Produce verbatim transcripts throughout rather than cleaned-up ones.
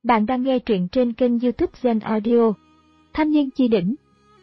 Bạn đang nghe truyện trên kênh YouTube Zen Audio. Thanh niên chi đỉnh.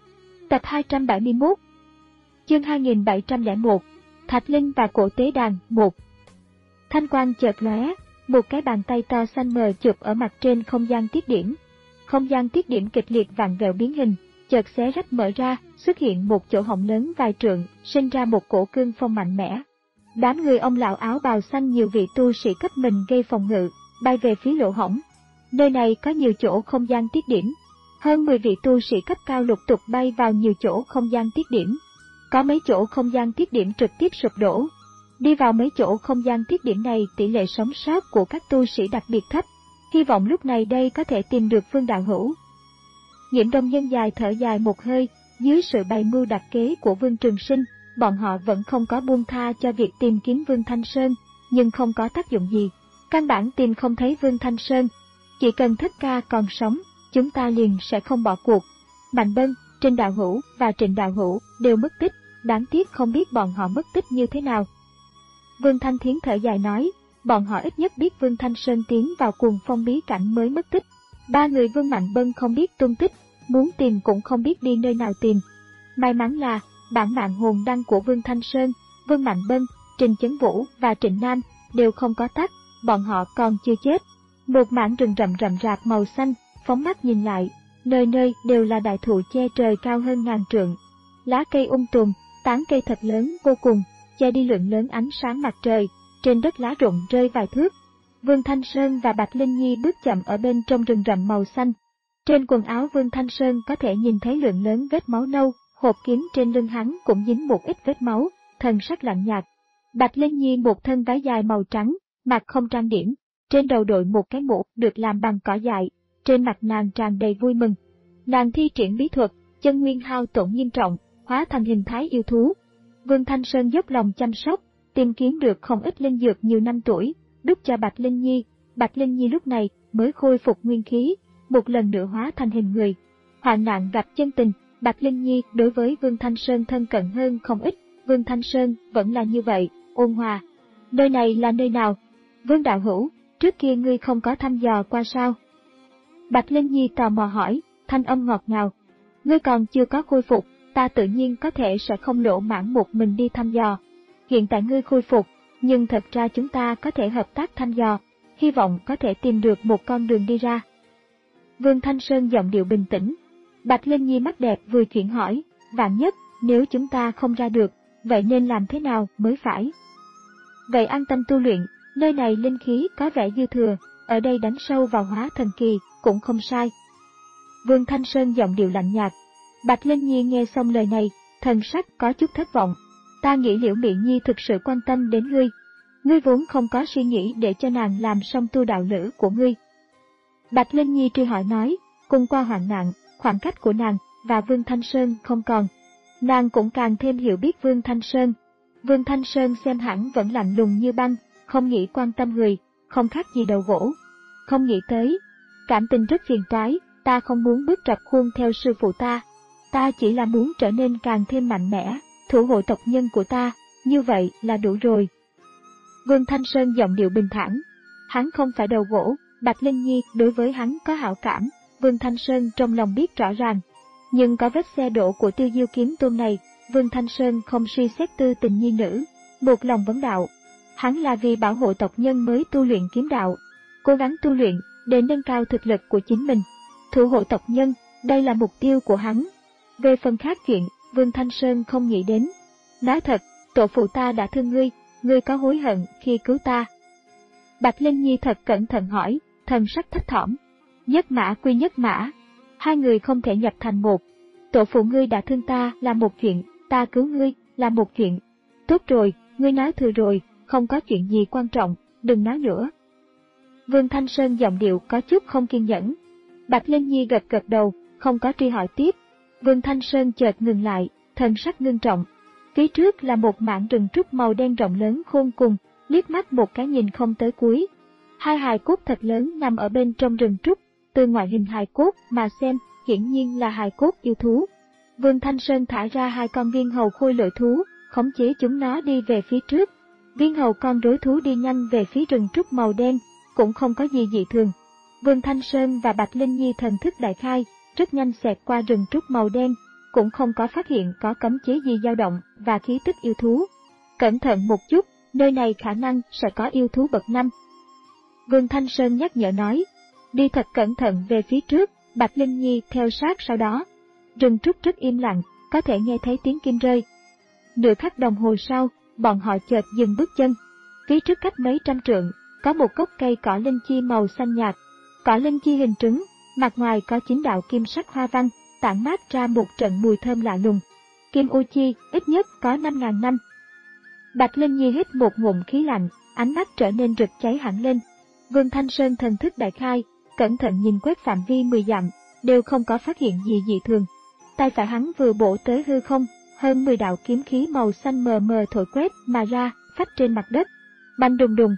Tập hai trăm bảy mươi mốt. Chương hai nghìn bảy trăm lẻ một. Thạch Linh và Cổ Tế Đàn một. Thanh quang chợt lóe, một cái bàn tay to xanh mờ chụp ở mặt trên không gian tiết điểm. Không gian tiết điểm kịch liệt vặn vẹo biến hình, chợt xé rách mở ra, xuất hiện một chỗ hổng lớn vài trượng, sinh ra một cổ cương phong mạnh mẽ. Đám người ông lão áo bào xanh nhiều vị tu sĩ cấp mình gây phòng ngự, bay về phía lỗ hổng. Nơi này có nhiều chỗ không gian tiết điểm. Hơn mười vị tu sĩ cấp cao lục tục bay vào nhiều chỗ không gian tiết điểm. Có mấy chỗ không gian tiết điểm trực tiếp sụp đổ. Đi vào mấy chỗ không gian tiết điểm này tỷ lệ sống sót của các tu sĩ đặc biệt thấp. Hy vọng lúc này đây có thể tìm được Vương đạo hữu. Nghiễm Đông Nhân dài thở dài một hơi, dưới sự bày mưu đặc kế của Vương Trường Sinh, bọn họ vẫn không có buông tha cho việc tìm kiếm Vương Thanh Sơn, nhưng không có tác dụng gì. Căn bản tìm không thấy Vương Thanh Sơn. Chỉ cần Thích Ca còn sống, chúng ta liền sẽ không bỏ cuộc. Mạnh Bân, Trình đạo hữu và Trịnh đạo hữu đều mất tích, đáng tiếc không biết bọn họ mất tích như thế nào. Vương Thanh Thiến thở dài nói, bọn họ ít nhất biết Vương Thanh Sơn tiến vào cuồng phong bí cảnh mới mất tích. Ba người Vương Mạnh Bân không biết tung tích, muốn tìm cũng không biết đi nơi nào tìm. May mắn là, bản mạng hồn đăng của Vương Thanh Sơn, Vương Mạnh Bân, Trình Chấn Vũ và Trịnh Nam đều không có tắt, bọn họ còn chưa chết. Một mảng rừng rậm rậm rạp màu xanh, phóng mắt nhìn lại, nơi nơi đều là đại thụ che trời cao hơn ngàn trượng. Lá cây um tùm, tán cây thật lớn vô cùng, che đi lượng lớn ánh sáng mặt trời, trên đất lá rụng rơi vài thước. Vương Thanh Sơn và Bạch Linh Nhi bước chậm ở bên trong rừng rậm màu xanh. Trên quần áo Vương Thanh Sơn có thể nhìn thấy lượng lớn vết máu nâu, hộp kiếm trên lưng hắn cũng dính một ít vết máu, thần sắc lạnh nhạt. Bạch Linh Nhi một thân váy dài màu trắng, mặt không trang điểm, trên đầu đội một cái mũ được làm bằng cỏ dại, trên mặt nàng tràn đầy vui mừng. Nàng thi triển bí thuật, chân nguyên hao tổn nghiêm trọng, hóa thành hình thái yêu thú. Vương Thanh Sơn dốc lòng chăm sóc, tìm kiếm được không ít linh dược nhiều năm tuổi, đút cho Bạch Linh Nhi. Bạch Linh Nhi lúc này mới khôi phục nguyên khí, một lần nữa hóa thành hình người. Hoạn nạn gặp chân tình, Bạch Linh Nhi đối với Vương Thanh Sơn thân cận hơn không ít. Vương Thanh Sơn vẫn là như vậy, ôn hòa. Nơi này là nơi nào? Vương đạo hữu, trước kia ngươi không có thăm dò qua sao? Bạch Linh Nhi tò mò hỏi, thanh âm ngọt ngào. Ngươi còn chưa có khôi phục, ta tự nhiên có thể sẽ không lỗ mãn một mình đi thăm dò. Hiện tại ngươi khôi phục, nhưng thật ra chúng ta có thể hợp tác thăm dò, hy vọng có thể tìm được một con đường đi ra. Vương Thanh Sơn giọng điệu bình tĩnh. Bạch Linh Nhi mắt đẹp vừa chuyển hỏi, vạn nhất, nếu chúng ta không ra được, vậy nên làm thế nào mới phải? Vậy an tâm tu luyện, nơi này linh khí có vẻ dư thừa, ở đây đánh sâu vào hóa thần kỳ, cũng không sai. Vương Thanh Sơn giọng điệu lạnh nhạt. Bạch Linh Nhi nghe xong lời này, thần sắc có chút thất vọng. Ta nghĩ Liễu Mị Nhi thực sự quan tâm đến ngươi. Ngươi vốn không có suy nghĩ để cho nàng làm xong tu đạo lữ của ngươi. Bạch Linh Nhi truy hỏi nói, cùng qua hoạn nạn, khoảng cách của nàng và Vương Thanh Sơn không còn. Nàng cũng càng thêm hiểu biết Vương Thanh Sơn. Vương Thanh Sơn xem hẳn vẫn lạnh lùng như băng, không nghĩ quan tâm người, không khác gì đầu gỗ. Không nghĩ tới, cảm tình rất phiền toái, ta không muốn bước rập khuôn theo sư phụ ta. Ta chỉ là muốn trở nên càng thêm mạnh mẽ, thủ hộ tộc nhân của ta, như vậy là đủ rồi. Vương Thanh Sơn giọng điệu bình thản. Hắn không phải đầu gỗ, Bạch Linh Nhi đối với hắn có hảo cảm, Vương Thanh Sơn trong lòng biết rõ ràng. Nhưng có vết xe đổ của Tiêu Diêu kiếm tôn này, Vương Thanh Sơn không suy xét tư tình nhi nữ, một lòng vấn đạo. Hắn là vì bảo hộ tộc nhân mới tu luyện kiếm đạo, cố gắng tu luyện để nâng cao thực lực của chính mình. Thủ hộ tộc nhân, đây là mục tiêu của hắn. Về phần khác chuyện, Vương Thanh Sơn không nghĩ đến. Nói thật, tổ phụ ta đã thương ngươi, ngươi có hối hận khi cứu ta? Bạch Linh Nhi thật cẩn thận hỏi, thần sắc thấp thỏm. Nhất mã quy nhất mã, hai người không thể nhập thành một. Tổ phụ ngươi đã thương ta là một chuyện, ta cứu ngươi là một chuyện. Tốt rồi, ngươi nói thừa rồi, không có chuyện gì quan trọng, đừng nói nữa. Vương Thanh Sơn giọng điệu có chút không kiên nhẫn. Bạch Linh Nhi gật gật đầu, không có truy hỏi tiếp. Vương Thanh Sơn chợt ngừng lại, thần sắc ngưng trọng. Phía trước là một mảng rừng trúc màu đen rộng lớn khôn cùng, liếc mắt một cái nhìn không tới cuối. Hai hài cốt thật lớn nằm ở bên trong rừng trúc, từ ngoại hình hài cốt mà xem, hiển nhiên là hài cốt yêu thú. Vương Thanh Sơn thả ra hai con viên hầu khôi lội thú, khống chế chúng nó đi về phía trước. Viên hầu con rối thú đi nhanh về phía rừng trúc màu đen, cũng không có gì dị thường. Vương Thanh Sơn và Bạch Linh Nhi thần thức đại khai, rất nhanh xẹt qua rừng trúc màu đen, cũng không có phát hiện có cấm chế gì dao động và khí tức yêu thú. Cẩn thận một chút, nơi này khả năng sẽ có yêu thú bậc năm. Vương Thanh Sơn nhắc nhở nói, đi thật cẩn thận về phía trước, Bạch Linh Nhi theo sát sau đó. Rừng trúc rất im lặng, có thể nghe thấy tiếng kim rơi. Nửa khắc đồng hồ sau, bọn họ chợt dừng bước chân. Phía trước cách mấy trăm trượng, có một gốc cây cỏ linh chi màu xanh nhạt. Cỏ linh chi hình trứng, mặt ngoài có chín đạo kim sắc hoa văn, tản mát ra một trận mùi thơm lạ lùng. Kim u chi, ít nhất có năm ngàn năm. Bạch Linh Nhi hít một ngụm khí lạnh, ánh mắt trở nên rực cháy hẳn lên. Vương Thanh Sơn thần thức đại khai, cẩn thận nhìn quét phạm vi mười dặm, đều không có phát hiện gì dị thường. Tay phải hắn vừa bổ tới hư không, hơn mười đạo kiếm khí màu xanh mờ mờ thổi quét mà ra, phách trên mặt đất. Bành đùng đùng.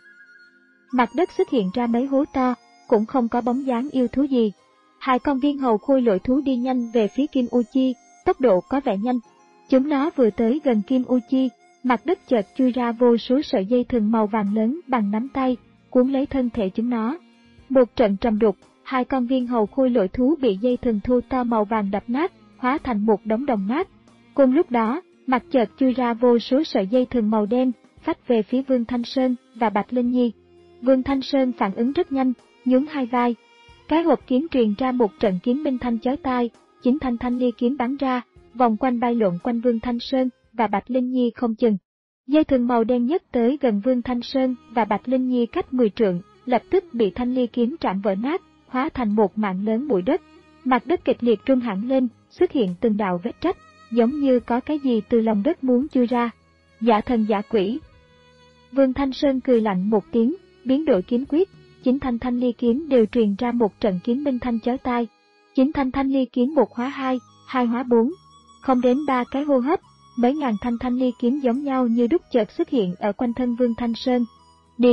Mặt đất xuất hiện ra mấy hố to, cũng không có bóng dáng yêu thú gì. Hai con viên hầu khôi lội thú đi nhanh về phía Kim U Chi, tốc độ có vẻ nhanh. Chúng nó vừa tới gần Kim U Chi, mặt đất chợt chui ra vô số sợi dây thừng màu vàng lớn bằng nắm tay, cuốn lấy thân thể chúng nó. Một trận trầm đục, hai con viên hầu khôi lội thú bị dây thừng thô to màu vàng đập nát, hóa thành một đống đồng nát. Cùng lúc đó, mặt chợt chui ra vô số sợi dây thừng màu đen, phách về phía Vương Thanh Sơn và Bạch Linh Nhi. Vương Thanh Sơn phản ứng rất nhanh, nhún hai vai. Cái hộp kiếm truyền ra một trận kiếm minh thanh chói tai, chín thanh thanh ly kiếm bắn ra, vòng quanh bay lộn quanh Vương Thanh Sơn và Bạch Linh Nhi không chừng. Dây thừng màu đen nhất tới gần Vương Thanh Sơn và Bạch Linh Nhi cách mười trượng, lập tức bị thanh ly kiếm trảm vỡ nát, hóa thành một mảng lớn bụi đất. Mặt đất kịch liệt rung hẳn lên, xuất hiện từng đạo vết rách, giống như có cái gì từ lòng đất muốn chui ra. Giả thần giả quỷ. Vương Thanh Sơn cười lạnh một tiếng, biến đổi kiếm quyết, chín thanh thanh ly kiếm đều truyền ra một trận kiếm minh thanh chói tai. Chín thanh thanh ly kiếm một hóa hai, hai hóa bốn, không đến ba cái hô hấp, mấy ngàn thanh thanh ly kiếm giống nhau như đúc chợt xuất hiện ở quanh thân Vương Thanh Sơn. Đi!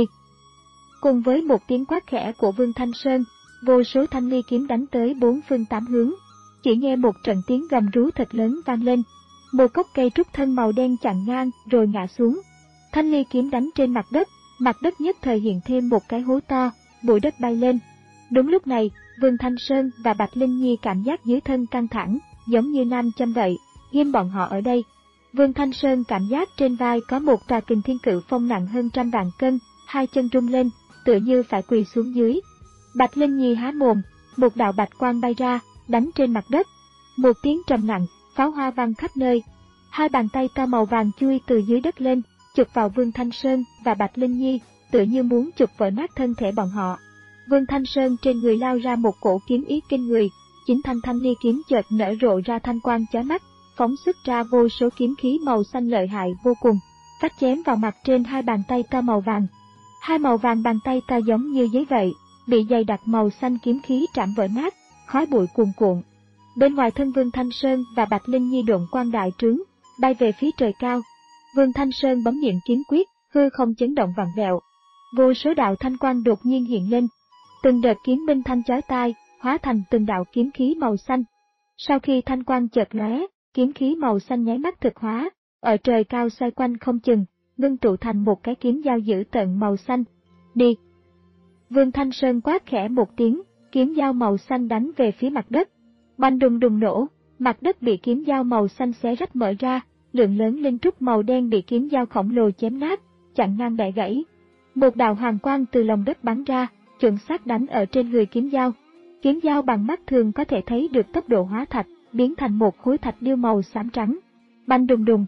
Cùng với một tiếng quát khẽ của Vương Thanh Sơn, vô số thanh ly kiếm đánh tới bốn phương tám hướng. Chỉ nghe một trận tiếng gầm rú thật lớn vang lên. Một gốc cây trúc thân màu đen chặn ngang rồi ngã xuống. Thanh ly kiếm đánh trên mặt đất, mặt đất nhất thời hiện thêm một cái hố to, bụi đất bay lên. Đúng lúc này, Vương Thanh Sơn và Bạch Linh Nhi cảm giác dưới thân căng thẳng, giống như nam châm vậy, ghim bọn họ ở đây. Vương Thanh Sơn cảm giác trên vai có một tòa kình thiên cự phong nặng hơn trăm vạn cân, hai chân rung lên, tựa như phải quỳ xuống dưới. Bạch Linh Nhi há mồm, một đạo bạch quang bay ra, đánh trên mặt đất. Một tiếng trầm nặng, pháo hoa vang khắp nơi. Hai bàn tay to màu vàng chui từ dưới đất lên, chụp vào Vương Thanh Sơn và Bạch Linh Nhi, tựa như muốn chụp vỡ nát thân thể bọn họ. Vương Thanh Sơn trên người lao ra một cổ kiếm ý kinh người, chín thanh thanh ly kiếm chợt nở rộ ra thanh quang chói mắt, phóng xuất ra vô số kiếm khí màu xanh lợi hại vô cùng, phách chém vào mặt trên hai bàn tay to màu vàng. Hai màu vàng bàn tay to giống như giấy vậy, bị dày đặc màu xanh kiếm khí trảm vỡ nát, khói bụi cuồn cuộn. Bên ngoài thân Vương Thanh Sơn và Bạch Linh Nhi độn quang đại trướng, bay về phía trời cao. Vương Thanh Sơn bấm niệm kiếm quyết, hư không chấn động vặn vẹo. Vô số đạo thanh quang đột nhiên hiện lên. Từng đợt kiếm minh thanh chói tai, hóa thành từng đạo kiếm khí màu xanh. Sau khi thanh quang chợt lóe, kiếm khí màu xanh nháy mắt thực hóa, ở trời cao xoay quanh không chừng, ngưng tụ thành một cái kiếm dao dữ tợn màu xanh. Đi! Vương Thanh Sơn quát khẽ một tiếng, kiếm dao màu xanh đánh về phía mặt đất. Bành đùng đùng nổ, mặt đất bị kiếm dao màu xanh xé rách mở ra, lượng lớn linh trúc màu đen bị kiếm dao khổng lồ chém nát, chặn ngang bẻ gãy. Một đạo hoàng quang từ lòng đất bắn ra, chuẩn xác đánh ở trên người kiếm dao. Kiếm dao bằng mắt thường có thể thấy được tốc độ hóa thạch, biến thành một khối thạch điêu màu xám trắng. Bành đùng đùng.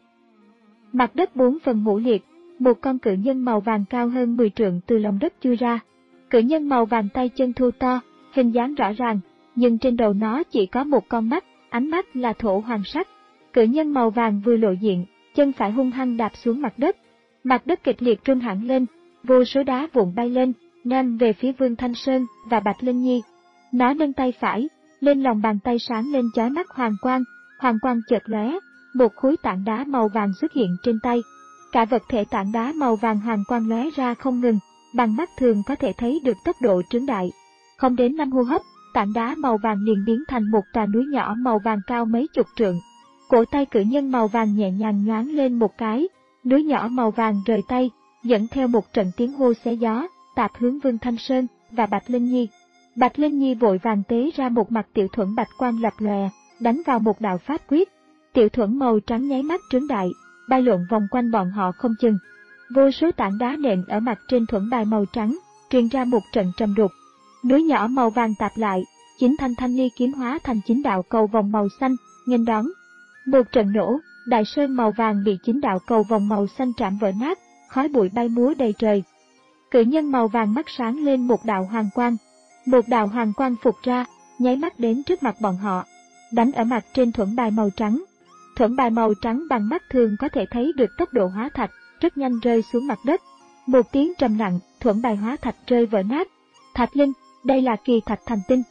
Mặt đất bốn phần ngũ liệt, một con cự nhân màu vàng cao hơn mười trượng từ lòng đất chui ra. Cự nhân màu vàng tay chân thô to, hình dáng rõ ràng, nhưng trên đầu nó chỉ có một con mắt, ánh mắt là thổ hoàng sắc. Cự nhân màu vàng vừa lộ diện, chân phải hung hăng đạp xuống mặt đất. Mặt đất kịch liệt rung hẳn lên, vô số đá vụn bay lên, ném về phía Vương Thanh Sơn và Bạch Linh Nhi. Nó nâng tay phải, lên lòng bàn tay sáng lên chói mắt hoàng quang, hoàng quang chợt lóe, một khối tảng đá màu vàng xuất hiện trên tay. Cả vật thể tảng đá màu vàng hoàng quang lóe ra không ngừng, bằng mắt thường có thể thấy được tốc độ trướng đại. Không đến năm hô hấp, tảng đá màu vàng liền biến thành một tòa núi nhỏ màu vàng cao mấy chục trượng. Cổ tay cự nhân màu vàng nhẹ nhàng nhoáng lên một cái, núi nhỏ màu vàng rời tay, dẫn theo một trận tiếng hô xé gió, tạt hướng Vương Thanh Sơn và Bạch Linh Nhi. Bạch Linh Nhi vội vàng tế ra một mặt tiểu thuẫn bạch quang lập lòe, đánh vào một đạo pháp quyết. Tiểu thuẫn màu trắng nháy mắt trướng đại, bay lượn vòng quanh bọn họ không chừng. Vô số tảng đá nện ở mặt trên thuẫn bài màu trắng, truyền ra một trận trầm đục. Núi nhỏ màu vàng tạp lại, chín thanh thanh ly kiếm hóa thành chín đạo cầu vòng màu xanh, nghênh đón. Một trận nổ, đại sơn màu vàng bị chín đạo cầu vòng màu xanh trảm vỡ nát, khói bụi bay múa đầy trời. Cự nhân màu vàng mắt sáng lên một đạo hoàng quang. Một đạo hoàng quang phục ra, nháy mắt đến trước mặt bọn họ, đánh ở mặt trên thuẫn bài màu trắng. Thuẫn bài màu trắng bằng mắt thường có thể thấy được tốc độ hóa thạch, rất nhanh rơi xuống mặt đất. Một tiếng trầm nặng, thuẫn bài hóa thạch rơi vỡ nát. Thạch Linh, đây là kỳ thạch thành tinh.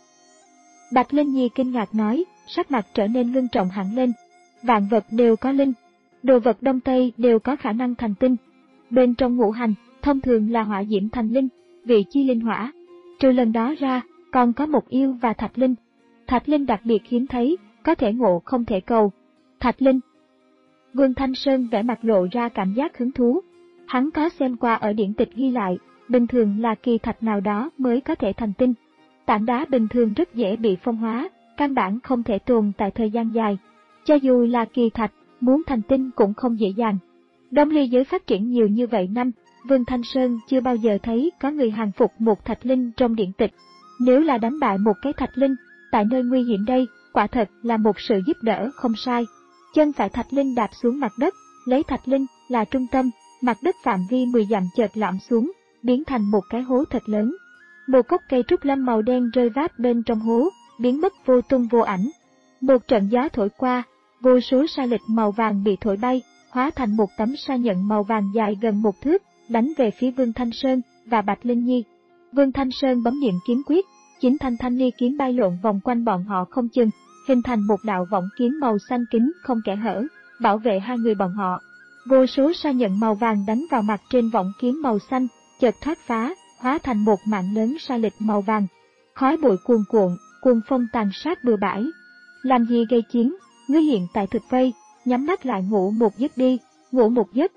Bạch Linh Nhi kinh ngạc nói, sắc mặt trở nên ngưng trọng hẳn lên. Vạn vật đều có linh, đồ vật Đông Tây đều có khả năng thành tinh. Bên trong ngũ hành, thông thường là hỏa diễm thành linh, vị chi linh hỏa. Trừ lần đó ra, còn có một yêu và thạch linh. Thạch linh đặc biệt hiếm thấy, có thể ngộ không thể cầu. Thạch linh. Vương Thanh Sơn vẻ mặt lộ ra cảm giác hứng thú. Hắn có xem qua ở điển tịch ghi lại, bình thường là kỳ thạch nào đó mới có thể thành tinh. Tảng đá bình thường rất dễ bị phong hóa, căn bản không thể tồn tại thời gian dài. Cho dù là kỳ thạch, muốn thành tinh cũng không dễ dàng. Đông ly giới phát triển nhiều như vậy năm, Vương Thanh Sơn chưa bao giờ thấy có người hàng phục một thạch linh trong điển tịch. Nếu là đánh bại một cái thạch linh, tại nơi nguy hiểm đây, quả thật là một sự giúp đỡ không sai. Chân phải thạch linh đạp xuống mặt đất, lấy thạch linh là trung tâm, mặt đất phạm vi mười dặm chợt lõm xuống, biến thành một cái hố thật lớn. Một gốc cây trúc lâm màu đen rơi vát bên trong hố, biến mất vô tung vô ảnh. Một trận gió thổi qua, vô số sa lịch màu vàng bị thổi bay, hóa thành một tấm sa nhận màu vàng dài gần một thước, đánh về phía Vương Thanh Sơn và Bạch Linh Nhi. Vương Thanh Sơn bấm niệm kiếm quyết, chín thanh thanh ly kiếm bay lộn vòng quanh bọn họ không chừng, hình thành một đạo võng kiếm màu xanh kín không kẽ hở, bảo vệ hai người bọn họ. Vô số sa nhận màu vàng đánh vào mặt trên võng kiếm màu xanh, chợt thoát phá, hóa thành một mảng lớn sa lịch màu vàng. Khói bụi cuồn cuộn, cuồng phong tàn sát bừa bãi. Làm gì gây chiến, ngươi hiện tại thực vây, nhắm mắt lại ngủ một giấc đi, ngủ một giấc.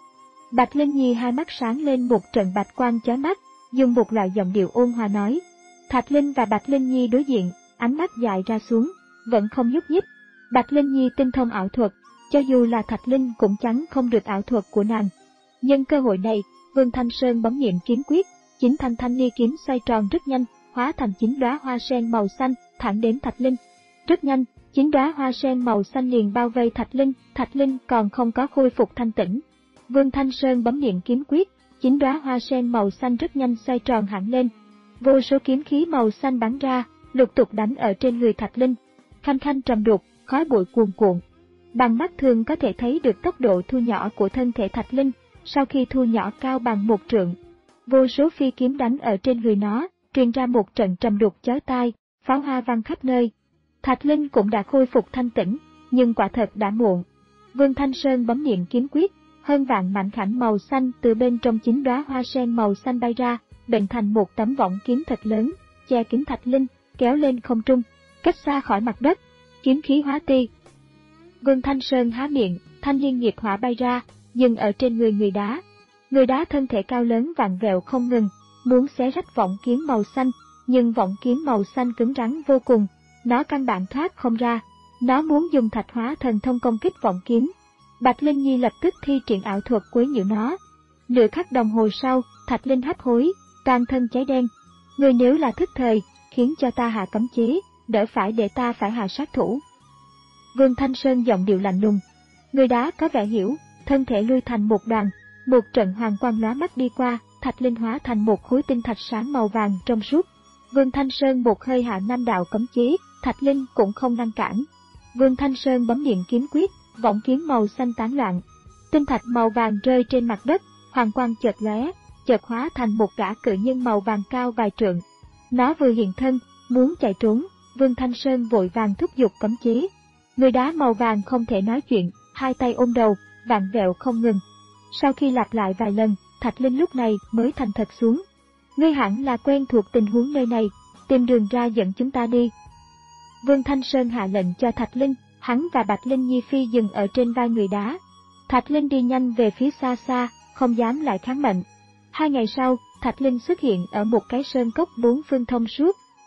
Bạch Linh Nhi hai mắt sáng lên một trận bạch quang chói mắt, dùng một loại giọng điệu ôn hòa nói. Thạch Linh và Bạch Linh Nhi đối diện, ánh mắt dài ra xuống, vẫn không nhúc nhích. Bạch Linh Nhi tinh thông ảo thuật, cho dù là Thạch Linh cũng chẳng không được ảo thuật của nàng. Nhân cơ hội này, Vương Thanh Sơn bấm niệm kiếm quyết, chín thanh thanh ly kiếm xoay tròn rất nhanh, hóa thành chín đóa hoa sen màu xanh, thẳng đến Thạch Linh. Rất nhanh, chín đóa hoa sen màu xanh liền bao vây Thạch Linh, Thạch Linh còn không có khôi phục thanh tĩnh. Vương Thanh Sơn bấm niệm kiếm quyết, chín đóa hoa sen màu xanh rất nhanh xoay tròn hẳn lên. Vô số kiếm khí màu xanh bắn ra, lục tục đánh ở trên người Thạch Linh. Khanh khanh trầm đục, khói bụi cuồn cuộn. Bằng mắt thường có thể thấy được tốc độ thu nhỏ của thân thể Thạch Linh, sau khi thu nhỏ cao bằng một trượng. Vô số phi kiếm đánh ở trên người nó, truyền ra một trận trầm đục chói tai, pháo hoa vang khắp nơi. Thạch Linh cũng đã khôi phục thanh tĩnh, nhưng quả thật đã muộn. Vương Thanh Sơn bấm niệm kiếm quyết, hơn vạn mảnh khảnh màu xanh từ bên trong chín đóa hoa sen màu xanh bay ra, bệnh thành một tấm võng kiếm thật lớn, che kín Thạch Linh, kéo lên không trung, cách xa khỏi mặt đất, kiếm khí hóa ti. Vương Thanh Sơn há miệng, thanh liên nghiệp hỏa bay ra, dừng ở trên người người đá. Người đá thân thể cao lớn vặn vẹo không ngừng, muốn xé rách võng kiếm màu xanh, nhưng võng kiếm màu xanh cứng rắn vô cùng, nó căn bản thoát không ra. Nó muốn dùng thạch hóa thần thông công kích võng kiếm. Bạch Linh Nhi lập tức thi triển ảo thuật quấy nhiễu nó. Nửa khắc đồng hồ sau, Thạch Linh hấp hối, toàn thân cháy đen. Người nếu là thức thời, khiến cho ta hạ cấm chế, đỡ phải để ta phải hạ sát thủ. Vương Thanh Sơn giọng điệu lạnh lùng. Người đá có vẻ hiểu, thân thể lui thành một đoàn, một trận hoàng quang lóa mắt đi qua, Thạch Linh hóa thành một khối tinh thạch sáng màu vàng trong suốt. Vương Thanh Sơn một hơi hạ năm đạo cấm chế, Thạch Linh cũng không ngăn cản. Vương Thanh Sơn bấm niệm kiếm quyết, võng kiếm màu xanh tán loạn. Tinh thạch màu vàng rơi trên mặt đất, hoàng quang chợt lóe, chợt hóa thành một gã cự nhân màu vàng cao vài trượng. Nó vừa hiện thân, muốn chạy trốn, Vương Thanh Sơn vội vàng thúc giục cấm chế. Người đá màu vàng không thể nói chuyện, hai tay ôm đầu, vặn vẹo không ngừng. Sau khi lặp lại vài lần, Thạch Linh lúc này mới thành thật xuống. Ngươi hẳn là quen thuộc tình huống nơi này, tìm đường ra dẫn chúng ta đi. Vương Thanh Sơn hạ lệnh cho Thạch Linh, hắn và Bạch Linh Nhi phi dừng ở trên vai người đá. Thạch Linh đi nhanh về phía xa xa, không dám lại kháng mệnh. Hai ngày sau, Thạch Linh xuất hiện ở một cái sơn cốc bốn phương thông suốt,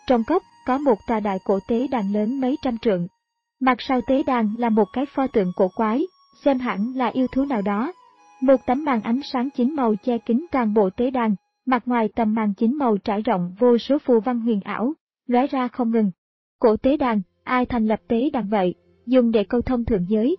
Trong cốc có một tòa đại cổ tế đàn lớn mấy trăm trượng. Mặt sau tế đàn là một cái pho tượng cổ quái, xem hẳn là yêu thú nào đó. Một tấm màn ánh sáng chín màu che kín toàn bộ tế đàn, mặt ngoài tấm màn chín màu trải rộng vô số phù văn huyền ảo, lóe ra không ngừng. Cổ tế đàn, ai thành lập tế đàn vậy, dùng để câu thông thượng giới?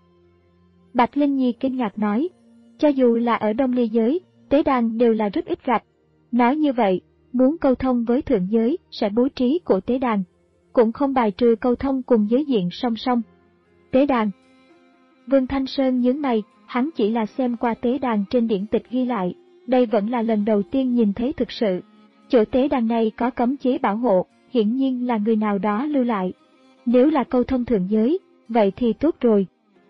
Bạch Linh Nhi kinh ngạc nói, cho dù là ở Đông Ly giới, tế đàn đều là rất ít gặp. Nói như vậy, muốn câu thông với thượng giới sẽ bố trí cổ tế đàn, cũng không bài trừ câu thông cùng giới diện song song. Tế đàn. Vương Thanh Sơn nhướng mày, hắn chỉ là xem qua tế đàn trên điển tịch ghi lại, đây vẫn là lần đầu tiên nhìn thấy thực sự. Chỗ tế đàn này có cấm chế bảo hộ, hiển nhiên là người nào đó lưu lại. Nếu là câu thông thượng giới, vậy thì tốt rồi.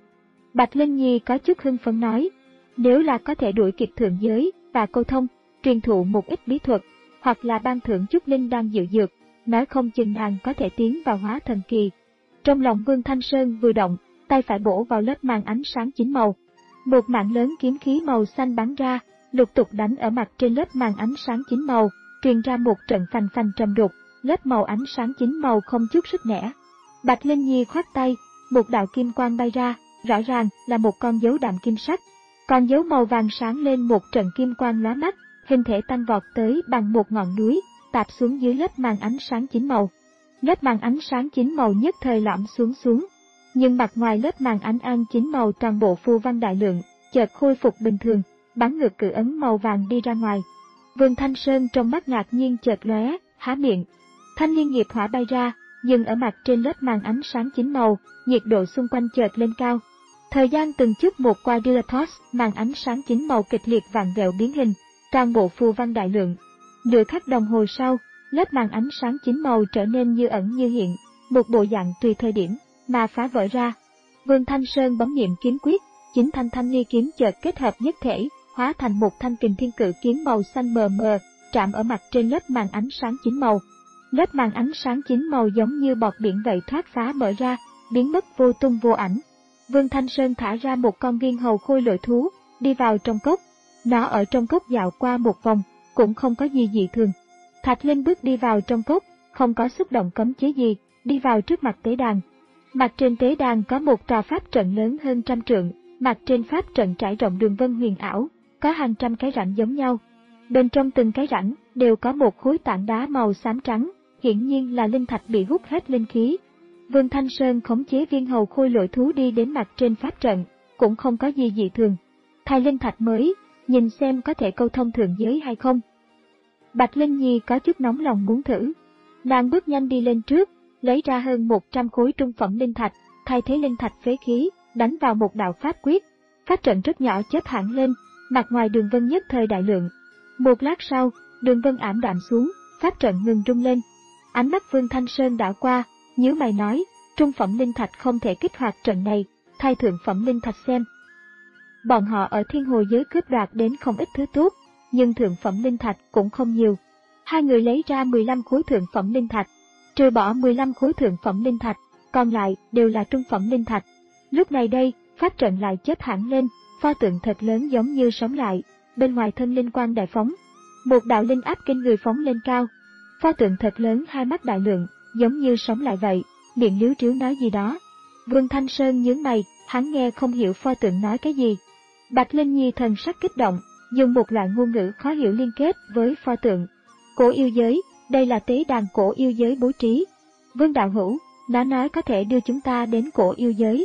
Bạch Linh Nhi có chút hưng phấn nói, nếu là có thể đuổi kịp thượng giới và câu thông, truyền thụ một ít bí thuật, hoặc là ban thưởng chút linh đan diệu dược, nói không chừng nàng có thể tiến vào hóa thần kỳ. Trong lòng Vương Thanh Sơn vừa động, tay phải bổ vào lớp màn ánh sáng chín màu. Một mảng lớn kiếm khí màu xanh bắn ra, lục tục đánh ở mặt trên lớp màn ánh sáng chín màu, truyền ra một trận phành phành trầm đục, lớp màu ánh sáng chín màu không chút sức nẻ. Bạch Linh Nhi khoát tay, một đạo kim quang bay ra, rõ ràng là một con dấu đạm kim sắc. Con dấu màu vàng sáng lên một trận kim quang lóa mắt, hình thể tăng vọt tới bằng một ngọn núi, tạp xuống dưới lớp màn ánh sáng chín màu. Lớp màn ánh sáng chín màu nhất thời lõm xuống xuống, nhưng mặt ngoài lớp màn ánh an chín màu toàn bộ phù văn đại lượng, chợt khôi phục bình thường, bắn ngược cự ấn màu vàng đi ra ngoài. Vương Thanh Sơn trong mắt ngạc nhiên chợt lóe, há miệng. Thanh liên nghiệp hỏa bay ra, dừng ở mặt trên lớp màn ánh sáng chín màu, nhiệt độ xung quanh chợt lên cao. Thời gian từng chút một qua Dilatos, màn ánh sáng chín màu kịch liệt vặn vẹo biến hình, toàn bộ phù văn đại lượng. Nửa khắc đồng hồ sau, lớp màn ánh sáng chín màu trở nên như ẩn như hiện, một bộ dạng tùy thời điểm mà phá vỡ ra. Vương Thanh Sơn bấm niệm kiếm quyết, chín thanh thanh ly kiếm chợt kết hợp nhất thể, hóa thành một thanh kình thiên cự kiếm màu xanh mờ mờ, chạm ở mặt trên lớp màn ánh sáng chín màu. Lớp màn ánh sáng chín màu giống như bọt biển vậy thoát phá mở ra, biến mất vô tung vô ảnh. Vương Thanh Sơn thả ra một con viên hầu khôi lội thú, đi vào trong cốc. Nó ở trong cốc dạo qua một vòng, cũng không có gì dị thường. Thạch Linh bước đi vào trong cốc, không có xúc động cấm chế gì, đi vào trước mặt tế đàn. Mặt trên tế đàn có một tòa pháp trận lớn hơn trăm trượng, mặt trên pháp trận trải rộng đường vân huyền ảo, có hàng trăm cái rãnh giống nhau. Bên trong từng cái rãnh đều có một khối tảng đá màu xám trắng, hiển nhiên là linh thạch bị hút hết linh khí. Vương Thanh Sơn khống chế viên hầu khôi lội thú đi đến mặt trên pháp trận, cũng không có gì dị thường. Thay linh thạch mới, nhìn xem có thể câu thông thượng giới hay không. Bạch Linh Nhi có chút nóng lòng muốn thử. Nàng bước nhanh đi lên trước, lấy ra hơn một trăm khối trung phẩm linh thạch, thay thế linh thạch phế khí, đánh vào một đạo pháp quyết. Pháp trận rất nhỏ chớp hẳn lên, mặt ngoài đường vân nhất thời đại lượng. Một lát sau, đường vân ảm đạm xuống, pháp trận ngừng rung lên. Ánh mắt Vương Thanh Sơn đảo qua, nhíu mày nói, trung phẩm linh thạch không thể kích hoạt trận này, thay thượng phẩm linh thạch xem. Bọn họ ở thiên hồ giới cướp đoạt đến không ít thứ tốt, nhưng thượng phẩm linh thạch cũng không nhiều. Hai người lấy ra mười lăm khối thượng phẩm linh thạch, trừ bỏ mười lăm khối thượng phẩm linh thạch, còn lại đều là trung phẩm linh thạch. Lúc này đây, pháp trận lại chớp hẳn lên, pho tượng thật lớn giống như sống lại, bên ngoài thân linh quang đại phóng. Một đạo linh áp kinh người phóng lên cao. Pho tượng thật lớn hai mắt đại lượng, giống như sống lại vậy, miệng liếu tríu nói gì đó. Vương Thanh Sơn nhướng mày, hắn nghe không hiểu pho tượng nói cái gì. Bạch Linh Nhi thần sắc kích động, dùng một loại ngôn ngữ khó hiểu liên kết với pho tượng. Cổ yêu giới, đây là tế đàn cổ yêu giới bố trí. Vương đạo hữu, nó nói có thể đưa chúng ta đến cổ yêu giới.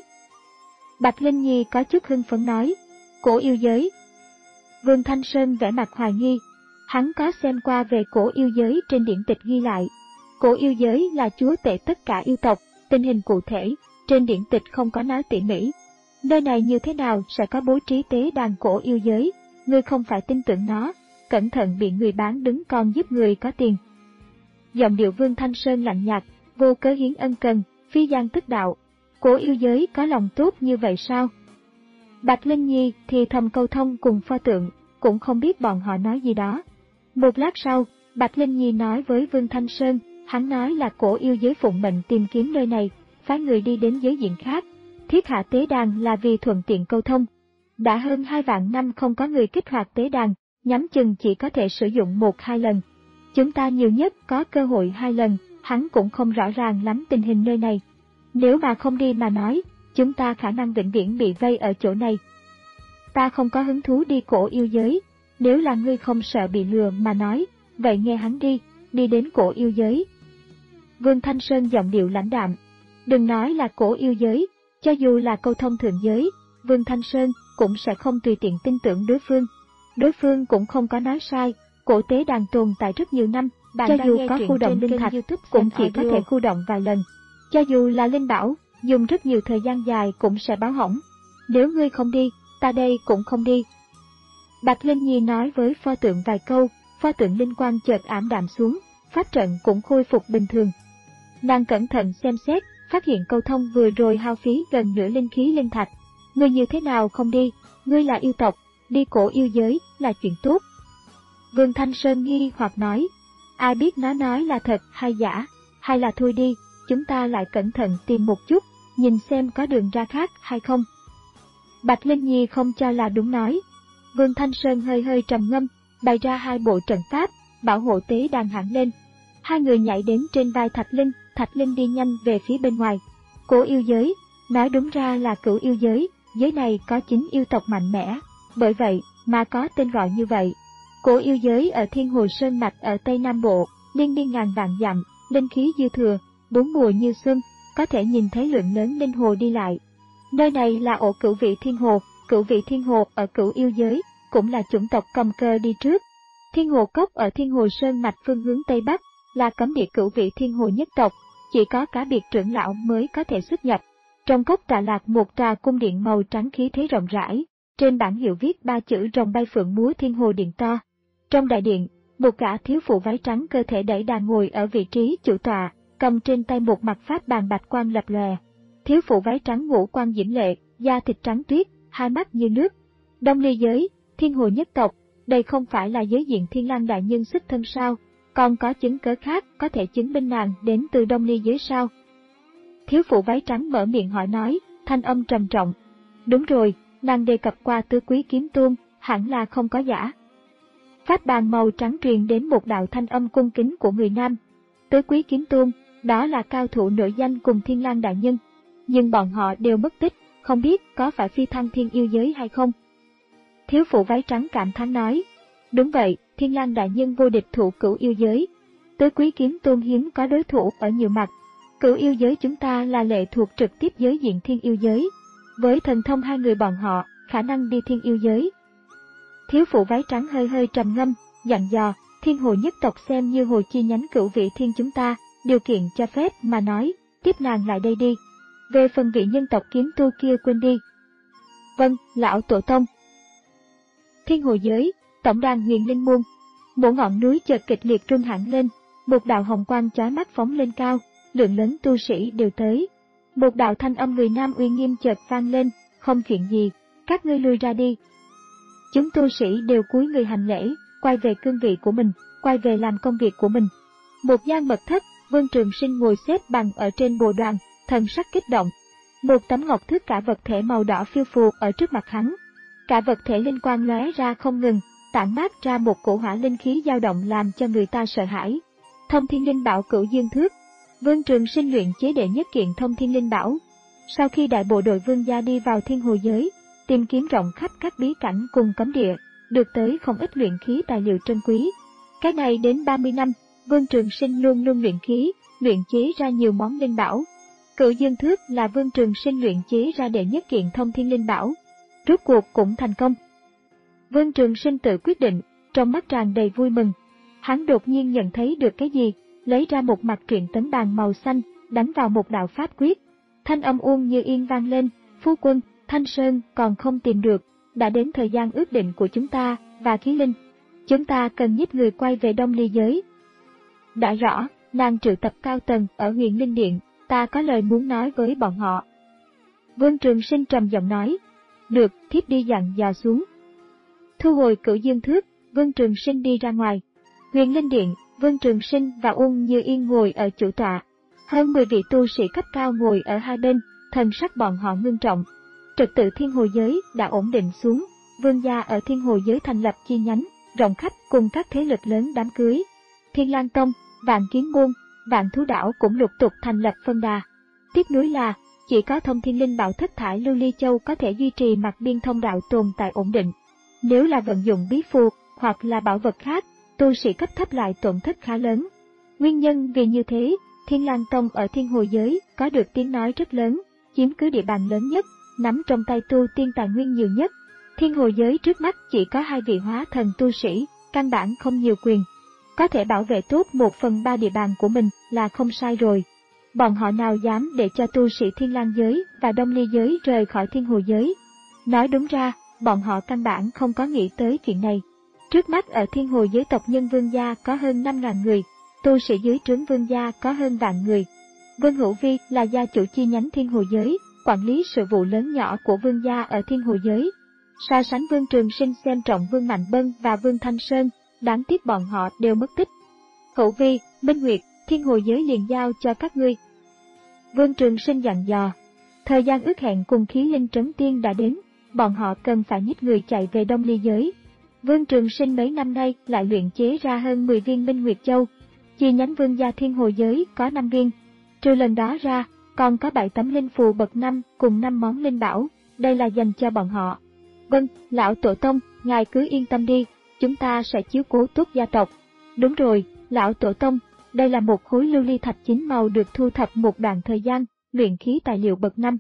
Bạch Linh Nhi có chút hưng phấn nói, cổ yêu giới. Vương Thanh Sơn vẻ mặt hoài nghi, hắn có xem qua về cổ yêu giới trên điển tịch ghi lại. Cổ yêu giới là chúa tể tất cả yêu tộc, tình hình cụ thể, trên điển tịch không có nói tỉ mỉ. Nơi này như thế nào sẽ có bố trí tế đàn cổ yêu giới, ngươi không phải tin tưởng nó, cẩn thận bị người bán đứng còn giúp người có tiền. Giọng điệu Vương Thanh Sơn lạnh nhạt, vô cớ hiến ân cần, phi gian tức đạo. Cổ yêu giới có lòng tốt như vậy sao? Bạch Linh Nhi thì thầm câu thông cùng pho tượng, cũng không biết bọn họ nói gì đó. Một lát sau, Bạch Linh Nhi nói với Vương Thanh Sơn, hắn nói là cổ yêu giới phụng mệnh tìm kiếm nơi này, phái người đi đến giới diện khác. Thiết hạ tế đàn là vì thuận tiện câu thông. Đã hơn hai vạn năm không có người kích hoạt tế đàn, nhắm chừng chỉ có thể sử dụng một hai lần. Chúng ta nhiều nhất có cơ hội hai lần, hắn cũng không rõ ràng lắm tình hình nơi này. Nếu mà không đi mà nói, chúng ta khả năng vĩnh viễn bị vây ở chỗ này. Ta không có hứng thú đi cổ yêu giới, nếu là ngươi không sợ bị lừa mà nói, vậy nghe hắn đi, đi đến cổ yêu giới. Vương Thanh Sơn giọng điệu lãnh đạm. Đừng nói là cổ yêu giới, cho dù là câu thông thượng giới, Vương Thanh Sơn cũng sẽ không tùy tiện tin tưởng đối phương. Đối phương cũng không có nói sai, cổ tế đàn tồn tại rất nhiều năm, bạn cho dù có khu động linh thạch cũng chỉ có thể khu động vài lần. Cho dù là linh bảo, dùng rất nhiều thời gian dài cũng sẽ báo hỏng. Nếu ngươi không đi, ta đây cũng không đi. Bạch Linh Nhi nói với pho tượng vài câu, pho tượng linh quang chợt ảm đạm xuống, pháp trận cũng khôi phục bình thường. Nàng cẩn thận xem xét, phát hiện câu thông vừa rồi hao phí gần nửa linh khí linh thạch. Ngươi như thế nào không đi, ngươi là yêu tộc, đi cổ yêu giới là chuyện tốt. Vương Thanh Sơn nghi hoặc nói, ai biết nó nói là thật hay giả, hay là thôi đi, chúng ta lại cẩn thận tìm một chút, nhìn xem có đường ra khác hay không. Bạch Linh Nhi không cho là đúng nói. Vương Thanh Sơn hơi hơi trầm ngâm, bày ra hai bộ trận pháp, bảo hộ tế đàn hẳn lên. Hai người nhảy đến trên vai Thạch Linh, Thạch Linh đi nhanh về phía bên ngoài. Cổ yêu giới, nói đúng ra là cửu yêu giới, giới này có chín yêu tộc mạnh mẽ, bởi vậy mà có tên gọi như vậy. Cổ yêu giới ở Thiên Hồ Sơn Mạch ở Tây Nam Bộ, liên miên ngàn vạn dặm, linh khí dư thừa, bốn mùa như xuân, có thể nhìn thấy lượng lớn linh hồ đi lại. Nơi này là ổ cửu vị thiên hồ, cửu vị thiên hồ ở cửu yêu giới, cũng là chủng tộc cầm cờ đi trước. Thiên hồ cốc ở Thiên Hồ Sơn Mạch phương hướng Tây Bắc, là cấm địa cửu vị thiên hồ nhất tộc, chỉ có cá biệt trưởng lão mới có thể xuất nhập. Trong cốc tọa lạc một trà cung điện màu trắng khí thế rộng rãi, trên bảng hiệu viết ba chữ rồng bay phượng múa thiên hồ điện to. Trong đại điện, một gã thiếu phụ váy trắng cơ thể đẩy đà ngồi ở vị trí chủ tọa, cầm trên tay một mặt pháp bàn bạch quang lập lòe. Thiếu phụ váy trắng ngũ quan diễm lệ, da thịt trắng tuyết, hai mắt như nước. Đông Ly giới, thiên hồ nhất tộc, đây không phải là giới diện Thiên Lang đại nhân xuất thân sao? Còn có chứng cớ khác có thể chứng minh nàng đến từ Đông Ly giới sao? Thiếu phụ váy trắng mở miệng hỏi nói, thanh âm trầm trọng. Đúng rồi, nàng đề cập qua Tứ Quý Kiếm Tôn, hẳn là không có giả. Pháp bàn màu trắng truyền đến một đạo thanh âm cung kính của người nam. Tứ Quý Kiếm Tôn, đó là cao thủ nổi danh cùng Thiên Lang đại nhân, nhưng bọn họ đều mất tích, không biết có phải phi thăng thiên yêu giới hay không. Thiếu phụ váy trắng cảm thán nói, đúng vậy, Thiên Lang đại nhân vô địch thủ cửu yêu giới. Tứ Quý Kiếm Tôn hiếm có đối thủ ở nhiều mặt. Cửu yêu giới chúng ta là lệ thuộc trực tiếp giới diện thiên yêu giới. Với thần thông hai người bọn họ, khả năng đi thiên yêu giới. Thiếu phụ váy trắng hơi hơi trầm ngâm, dặn dò, thiên hồ nhất tộc xem như hồ chi nhánh cửu vị thiên chúng ta, điều kiện cho phép mà nói, tiếp nàng lại đây đi. Về phần vị nhân tộc kiếm tu kia quên đi. Vâng, lão tổ tông. Thiên hồ giới, tổng đàn Huyền Linh môn. Mỗi ngọn núi chợt kịch liệt rung hẳn lên, một đạo hồng quang chói mắt phóng lên cao, lượng lớn tu sĩ đều tới. Một đạo thanh âm người nam uy nghiêm chợt vang lên, không chuyện gì, các ngươi lui ra đi. Chúng tu sĩ đều cúi người hành lễ, quay về cương vị của mình, quay về làm công việc của mình. Một gian mật thất, Vương Trường Sinh ngồi xếp bằng ở trên bồ đoàn, thần sắc kích động. Một tấm ngọc thước cả vật thể màu đỏ phiêu phù ở trước mặt hắn. Cả vật thể linh quang lóe ra không ngừng, tản mát ra một cổ hỏa linh khí dao động làm cho người ta sợ hãi. Thông Thiên Linh Bảo cửu dương thước. Vương Trường Sinh luyện chế đệ nhất kiện Thông Thiên Linh Bảo. Sau khi đại bộ đội Vương gia đi vào thiên hồ giới, tìm kiếm rộng khắp các bí cảnh cùng cấm địa, được tới không ít luyện khí tài liệu trân quý. Cái này đến ba mươi năm, Vương Trường Sinh luôn luôn luyện khí, luyện chế ra nhiều món linh bảo. Cửu dương thước là Vương Trường Sinh luyện chế ra đệ nhất kiện Thông Thiên Linh Bảo. Rốt cuộc cũng thành công. Vương Trường Sinh tự quyết định, trong mắt tràn đầy vui mừng. Hắn đột nhiên nhận thấy được cái gì, lấy ra một mặt truyện tấn bàn màu xanh, đánh vào một đạo pháp quyết. Thanh âm uông như yên vang lên, phu quân, Thanh Sơn còn không tìm được, đã đến thời gian ước định của chúng ta và Khí Linh. Chúng ta cần giúp người quay về Đông Ly giới. Đã rõ, nàng triệu tập cao tầng ở Huyền Linh Điện, ta có lời muốn nói với bọn họ. Vương Trường Sinh trầm giọng nói, được, thiếp đi dặn dò xuống. Thu hồi cửu dương thước, Vương Trường Sinh đi ra ngoài. Huyền Linh Điện, Vương Trường Sinh và Uông Như Yên ngồi ở chủ tọa. Hơn mười vị tu sĩ cấp cao ngồi ở hai bên, thần sắc bọn họ ngưng trọng. Trật tự thiên hồ giới đã ổn định xuống, Vương gia ở thiên hồ giới thành lập chi nhánh, rộng khắp cùng các thế lực lớn đám cưới. Thiên Lang Tông, Vạn Kiếm Môn, Vạn Thú Đảo cũng lục tục thành lập phân đà. Tiếc nuối là, chỉ có Thông Thiên Linh Bảo Thất Thải Lưu Ly Châu có thể duy trì mặt biên thông đạo tồn tại ổn định. Nếu là vận dụng bí phù hoặc là bảo vật khác, tu sĩ cấp thấp lại tổn thất khá lớn. Nguyên nhân vì như thế, Thiên Lang Tông ở Thiên Hồ Giới có được tiếng nói rất lớn, chiếm cứ địa bàn lớn nhất, nắm trong tay tu tiên tài nguyên nhiều nhất. Thiên Hồ Giới trước mắt chỉ có hai vị hóa thần tu sĩ, căn bản không nhiều quyền. Có thể bảo vệ tốt một phần ba địa bàn của mình là không sai rồi. Bọn họ nào dám để cho tu sĩ Thiên Lang Giới và Đông Ly Giới rời khỏi Thiên Hồ Giới. Nói đúng ra, bọn họ căn bản không có nghĩ tới chuyện này. Trước mắt ở Thiên Hồ Giới tộc nhân Vương gia có hơn năm nghìn người, tu sĩ dưới trướng Vương gia có hơn vạn người. Vương Hữu Vi là gia chủ chi nhánh Thiên Hồ Giới, quản lý sự vụ lớn nhỏ của Vương gia ở Thiên Hồ Giới. So sánh Vương Trường Sinh xem trọng Vương Mạnh Bân và Vương Thanh Sơn, đáng tiếc bọn họ đều mất tích. Hữu Vi, Minh Nguyệt, Thiên Hồ Giới liền giao cho các ngươi. Vương Trường Sinh dặn dò. Thời gian ước hẹn cùng khí linh trấn tiên đã đến, bọn họ cần phải nhích người chạy về Đông Ly Giới. Vương Trường Sinh mấy năm nay lại luyện chế ra hơn mười viên Minh Nguyệt Châu. Chi nhánh Vương gia Thiên Hồ Giới có năm viên. Trừ lần đó ra, còn có bảy tấm linh phù bậc năm cùng năm món linh bảo, đây là dành cho bọn họ. Vâng, lão tổ tông, ngài cứ yên tâm đi, chúng ta sẽ chiếu cố tốt gia tộc. Đúng rồi, lão tổ tông, đây là một khối lưu ly thạch chín màu được thu thập một đoạn thời gian, luyện khí tài liệu bậc năm.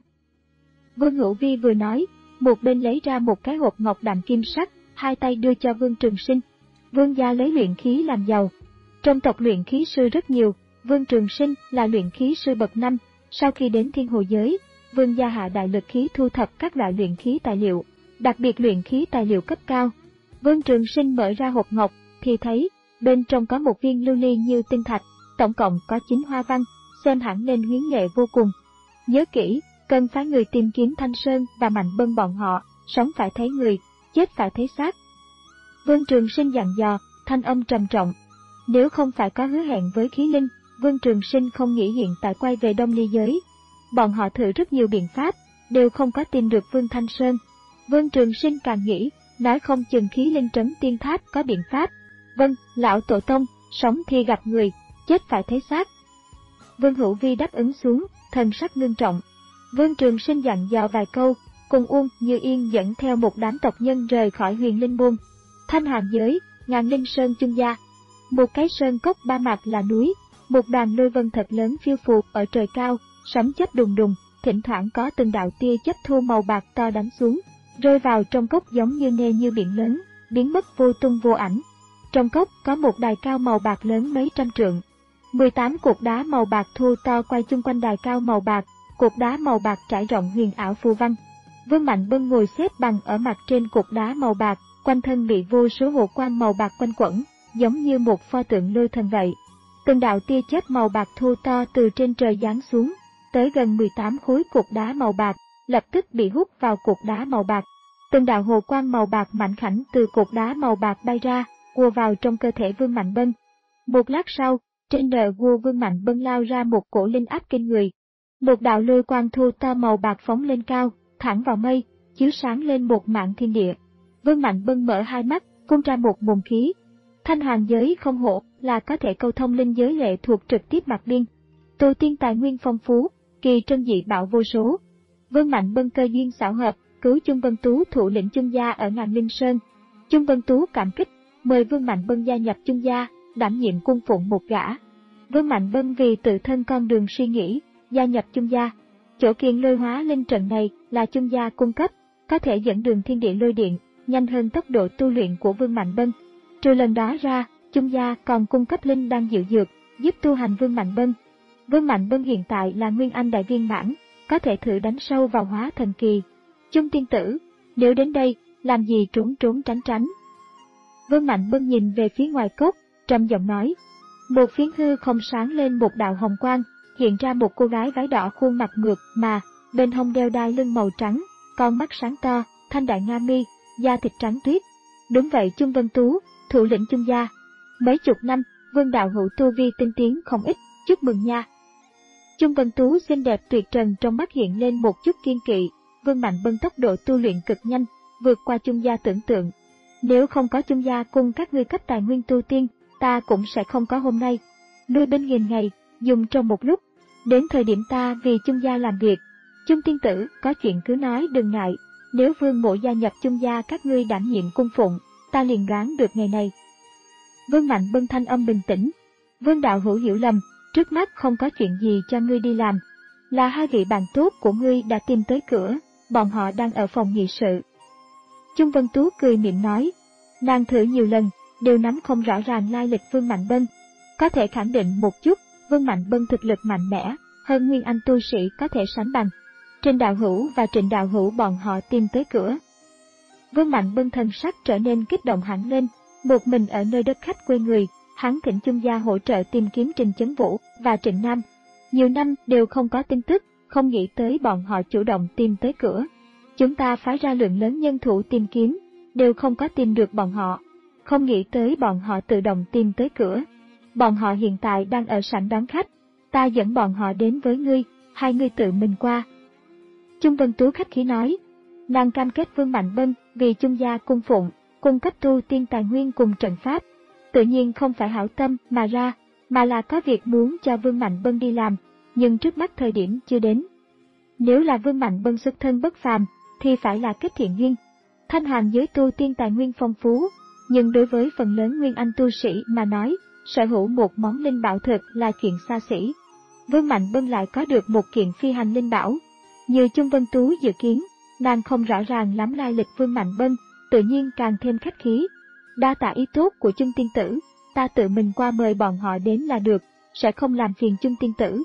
Vương Hữu Vi vừa nói, một bên lấy ra một cái hộp ngọc đạm kim sắc, hai tay đưa cho Vương Trường Sinh. Vương gia lấy luyện khí làm giàu. Trong tộc luyện khí sư rất nhiều, Vương Trường Sinh là luyện khí sư bậc năm. Sau khi đến Thiên Hồ Giới, Vương gia hạ đại lực khí thu thập các loại luyện khí tài liệu, đặc biệt luyện khí tài liệu cấp cao. Vương Trường Sinh mở ra hộp ngọc, thì thấy, bên trong có một viên lưu ly như tinh thạch, tổng cộng có chín hoa văn, xem hẳn nên huyến lệ vô cùng. Nhớ kỹ, cần phái người tìm kiếm Thanh Sơn và Mạnh Bân bọn họ, sống phải thấy người, chết phải thấy xác. Vương Trường Sinh dặn dò, thanh âm trầm trọng. Nếu không phải có hứa hẹn với khí linh, Vương Trường Sinh không nghĩ hiện tại quay về Đông Ly Giới. Bọn họ thử rất nhiều biện pháp, đều không có tìm được Vương Thanh Sơn. Vương Trường Sinh càng nghĩ, nói không chừng khí linh trấn tiên tháp có biện pháp. Vâng, lão tổ tông, sống thì gặp người, chết phải thấy xác. Vương Hữu Vi đáp ứng xuống, thần sắc ngưng trọng. Vương Trường Sinh dặn dò vài câu, cùng Uông Như Yên dẫn theo một đám tộc nhân rời khỏi Huyền Linh Môn. Thanh Hàng Giới, Ngàn Linh Sơn Chung Gia. Một cái sơn cốc ba mặt là núi, một đoàn lôi vân thật lớn phiêu phù ở trời cao, sấm chớp đùng đùng, thỉnh thoảng có từng đạo tia chớp thu màu bạc to đánh xuống, rơi vào trong cốc giống như nê như biển lớn, biến mất vô tung vô ảnh. Trong cốc có một đài cao màu bạc lớn mấy trăm trượng. mười tám cột đá màu bạc thu to quay chung quanh đài cao màu bạc, cột đá màu bạc trải rộng huyền ảo phù văn. Vương Mạnh Bân ngồi xếp bằng ở mặt trên cột đá màu bạc, quanh thân bị vô số hồ quang màu bạc quanh quẩn, giống như một pho tượng lôi thần vậy. Từng đạo tia chớp màu bạc thu to từ trên trời giáng xuống, tới gần mười tám khối cột đá màu bạc, lập tức bị hút vào cột đá màu bạc. Từng đạo hồ quang màu bạc mảnh khảnh từ cột đá màu bạc bay ra, ùa vào trong cơ thể Vương Mạnh Bân. Một lát sau, trên đờ vua Vương Mạnh Bân lao ra một cổ linh áp kinh người. Một đạo lôi quang thu to màu bạc phóng lên cao, thẳng vào mây, chiếu sáng lên một mảng thiên địa. Vương Mạnh Bân mở hai mắt, phun ra một mồm khí. Thanh Hoàng Giới không hổ là có thể câu thông linh giới lệ thuộc trực tiếp mặt biên. Tu tiên tài nguyên phong phú, kỳ trân dị bảo vô số. Vương Mạnh Bân cơ duyên xảo hợp, cứu Chung Vân Tú thủ lĩnh Chung gia ở Ngàn Linh Sơn. Chung Vân Tú cảm kích, mời Vương Mạnh Bân gia nhập Chung gia, đảm nhiệm cung phụng một gã. Vương Mạnh Bân vì tự thân con đường suy nghĩ, gia nhập Chung gia. Chỗ kiền lôi hóa linh trận này là Chung gia cung cấp, có thể dẫn đường thiên địa lôi điện, nhanh hơn tốc độ tu luyện của Vương Mạnh Bân. Trừ lần đó ra, Chung gia còn cung cấp linh đan diệu dược, giúp tu hành Vương Mạnh Bân. Vương Mạnh Bân hiện tại là Nguyên Anh đại viên mãn, có thể thử đánh sâu vào hóa thần kỳ. Chung tiên tử, nếu đến đây, làm gì trốn trốn tránh tránh. Vương Mạnh Bân nhìn về phía ngoài cốc, trầm giọng nói. Một phiến hư không sáng lên một đạo hồng quang, hiện ra một cô gái váy đỏ khuôn mặt ngược mà, bên hông đeo đai lưng màu trắng, con mắt sáng to, thanh đại nga mi, da thịt trắng tuyết. Đúng vậy, Chung Vân Tú, thủ lĩnh Chung gia. Mấy chục năm, Vương đạo hữu tu vi tinh tiến không ít, chúc mừng nha. Chung Vân Tú xinh đẹp tuyệt trần, trong mắt hiện lên một chút kiên kỵ. Vương Mạnh Bân tốc độ tu luyện cực nhanh, vượt qua Chung gia tưởng tượng. Nếu không có Chung gia cùng các ngươi cấp tài nguyên tu tiên, ta cũng sẽ không có hôm nay. Nuôi bên nghìn ngày, dùng trong một lúc. Đến thời điểm ta vì Chung gia làm việc, Chung tiên tử có chuyện cứ nói đừng ngại, nếu Vương mỗ gia nhập Chung gia các ngươi đảm nhiệm cung phụng, ta liền đoán được ngày này. Vương Mạnh Bân thanh âm bình tĩnh, Vương đạo hữu hiểu lầm, trước mắt không có chuyện gì cho ngươi đi làm, là hai vị bạn tốt của ngươi đã tìm tới cửa, bọn họ đang ở phòng nghị sự. Chung Vân Tú cười miệng nói, nàng thử nhiều lần, đều nắm không rõ ràng lai lịch Vương Mạnh Bân. Có thể khẳng định một chút, Vương Mạnh Bân thực lực mạnh mẽ, hơn Nguyên Anh tu sĩ có thể sánh bằng. Trình đạo hữu và Trịnh đạo hữu bọn họ tìm tới cửa. Vương Mạnh Bân thần sắc trở nên kích động hẳn lên, một mình ở nơi đất khách quê người, hắn thỉnh Chung gia hỗ trợ tìm kiếm Trình Chấn Vũ và Trịnh Nam. Nhiều năm đều không có tin tức, không nghĩ tới bọn họ chủ động tìm tới cửa. Chúng ta phái ra lượng lớn nhân thủ tìm kiếm, đều không có tìm được bọn họ. Không nghĩ tới bọn họ tự động tìm tới cửa. Bọn họ hiện tại đang ở sảnh đón khách, ta dẫn bọn họ đến với ngươi, hai ngươi tự mình qua. Chung Vân Tú khách khí nói, nàng cam kết Vương Mạnh Bân vì Chung gia cung phụng, cung cấp tu tiên tài nguyên cùng trận pháp, tự nhiên không phải hảo tâm mà ra, mà là có việc muốn cho Vương Mạnh Bân đi làm, nhưng trước mắt thời điểm chưa đến. Nếu là Vương Mạnh Bân xuất thân bất phàm, thì phải là kết thiện duyên. Thanh Hoàng giới tu tiên tài nguyên phong phú, nhưng đối với phần lớn Nguyên Anh tu sĩ mà nói, sở hữu một món linh bảo thực là chuyện xa xỉ. Vương Mạnh Bân lại có được một kiện phi hành linh bảo. Như Chung Vân Tú dự kiến, nàng không rõ ràng lắm lai lịch Vương Mạnh Bân, tự nhiên càng thêm khách khí. Đa tạ ý tốt của Chung tiên tử, ta tự mình qua mời bọn họ đến là được, sẽ không làm phiền Chung tiên tử.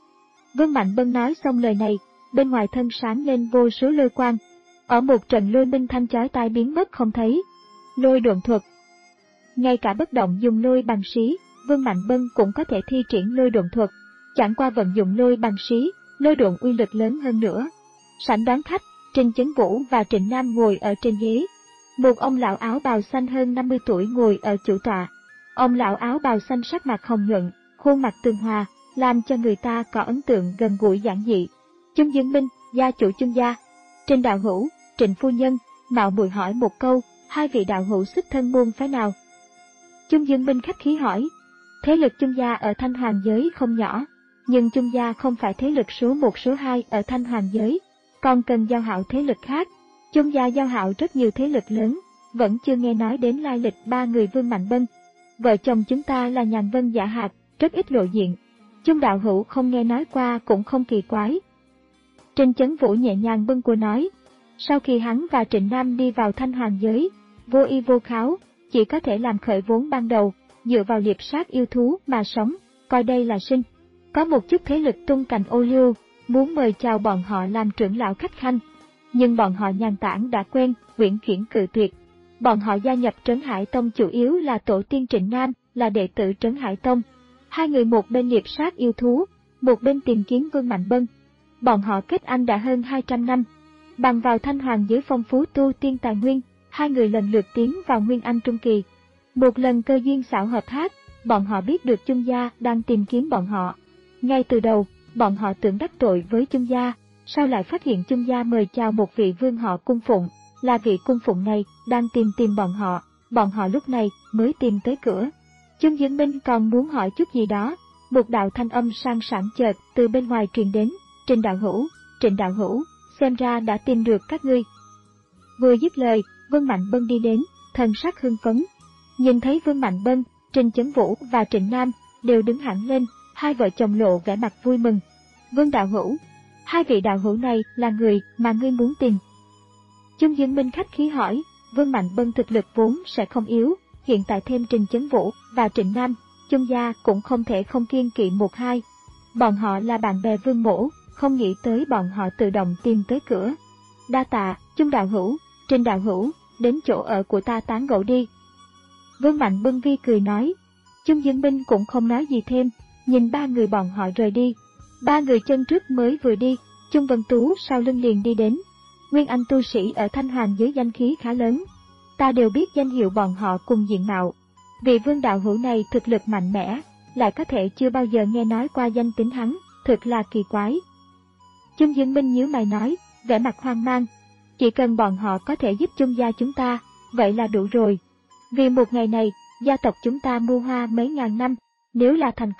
Vương Mạnh Bân nói xong lời này, bên ngoài thân sáng lên vô số lôi quang. Ở một trận lôi minh thanh chói tai biến mất không thấy. Lôi độn thuật. Ngay cả bất động dùng lôi bằng xí, Vương Mạnh Bân cũng có thể thi triển lôi độn thuật. Chẳng qua vận dụng lôi bằng xí, lôi độn uy lực lớn hơn nữa. Sảnh đón khách, Trình Chấn Vũ và Trịnh Nam ngồi ở trên ghế. Một ông lão áo bào xanh hơn năm mươi tuổi ngồi ở chủ tọa. Ông lão áo bào xanh sắc mặt hồng nhuận, khuôn mặt tường hòa, làm cho người ta có ấn tượng gần gũi giản dị. Chung Dương Minh, gia chủ Chung gia. Trình đạo hữu, Trịnh phu nhân, mạo muội hỏi một câu, hai vị đạo hữu xuất thân môn phái nào? Chung Dương Minh khách khí hỏi. Thế lực Chung gia ở Thanh Hoàng giới không nhỏ, nhưng Chung gia không phải thế lực số một số hai ở Thanh Hoàng giới, còn cần giao hảo thế lực khác. Chung gia giao hảo rất nhiều thế lực lớn, vẫn chưa nghe nói đến lai lịch ba người Vương Mạnh Bân. Vợ chồng chúng ta là Nhàn Vân Giả Hạc, rất ít lộ diện. Chung đạo hữu không nghe nói qua cũng không kỳ quái. Trình Chấn Vũ nhẹ nhàng bâng quơ nói. Sau khi hắn và Trịnh Nam đi vào Thanh Hoàng giới, vô y vô kháo, chỉ có thể làm khởi vốn ban đầu, dựa vào liệp sát yêu thú mà sống, coi đây là sinh. Có một chút thế lực tung cành ô liu, muốn mời chào bọn họ làm trưởng lão khách khanh. Nhưng bọn họ nhàn tản đã quen, uyển chuyển cự tuyệt. Bọn họ gia nhập Trấn Hải Tông chủ yếu là tổ tiên Trịnh Nam, là đệ tử Trấn Hải Tông. Hai người một bên liệp sát yêu thú, một bên tìm kiếm Vương Mạnh Bân. Bọn họ kết anh đã hơn hai trăm năm. Bằng vào Thanh Hoàng giới phong phú tu tiên tài nguyên, hai người lần lượt tiến vào Nguyên Anh Trung Kỳ. Một lần cơ duyên xảo hợp hát, bọn họ biết được Chung gia đang tìm kiếm bọn họ. Ngay từ đầu, bọn họ tưởng đắc tội với Chung gia, sau lại phát hiện Chung gia mời chào một vị vương họ cung phụng, là vị cung phụng này đang tìm tìm bọn họ, bọn họ lúc này mới tìm tới cửa. Chung Dương Minh còn muốn hỏi chút gì đó, một đạo thanh âm sang sảng chợt từ bên ngoài truyền đến, Trình đạo hữu, Trịnh đạo hữu, xem ra đã tìm được các ngươi. Vừa dứt lời, Vương Mạnh Bân đi đến, thần sắc hưng phấn. Nhìn thấy Vương Mạnh Bân, Trình Chấn Vũ và Trịnh Nam đều đứng hẳn lên, hai vợ chồng lộ vẻ mặt vui mừng. Vương đạo hữu, hai vị đạo hữu này là người mà ngươi muốn tìm. Chung Dương Minh khách khí hỏi, Vương Mạnh Bân thực lực vốn sẽ không yếu, hiện tại thêm Trình Chấn Vũ và Trịnh Nam, Chung gia cũng không thể không kiêng kỵ một hai. Bọn họ là bạn bè Vương mỗ, không nghĩ tới bọn họ tự động tìm tới cửa. Đa tạ, Chung đạo hữu, Trình đạo hữu, đến chỗ ở của ta tán gẫu đi. Vương Mạnh Bân vi cười nói. Chung Dương Minh cũng không nói gì thêm, nhìn ba người bọn họ rời đi. Ba người chân trước mới vừa đi, Chung Vân Tú sau lưng liền đi đến. Nguyên Anh tu sĩ ở Thanh Hoàng giới danh khí khá lớn. Ta đều biết danh hiệu bọn họ cùng diện mạo. Vị Vương đạo hữu này thực lực mạnh mẽ, lại có thể chưa bao giờ nghe nói qua danh tính hắn, thực là kỳ quái. Chung Dương Minh nhíu mày nói, vẻ mặt hoang mang. Chỉ cần bọn họ có thể giúp Chung gia chúng ta, vậy là đủ rồi. Vì một ngày này, gia tộc chúng ta mua hoa mấy ngàn năm, nếu là thành công,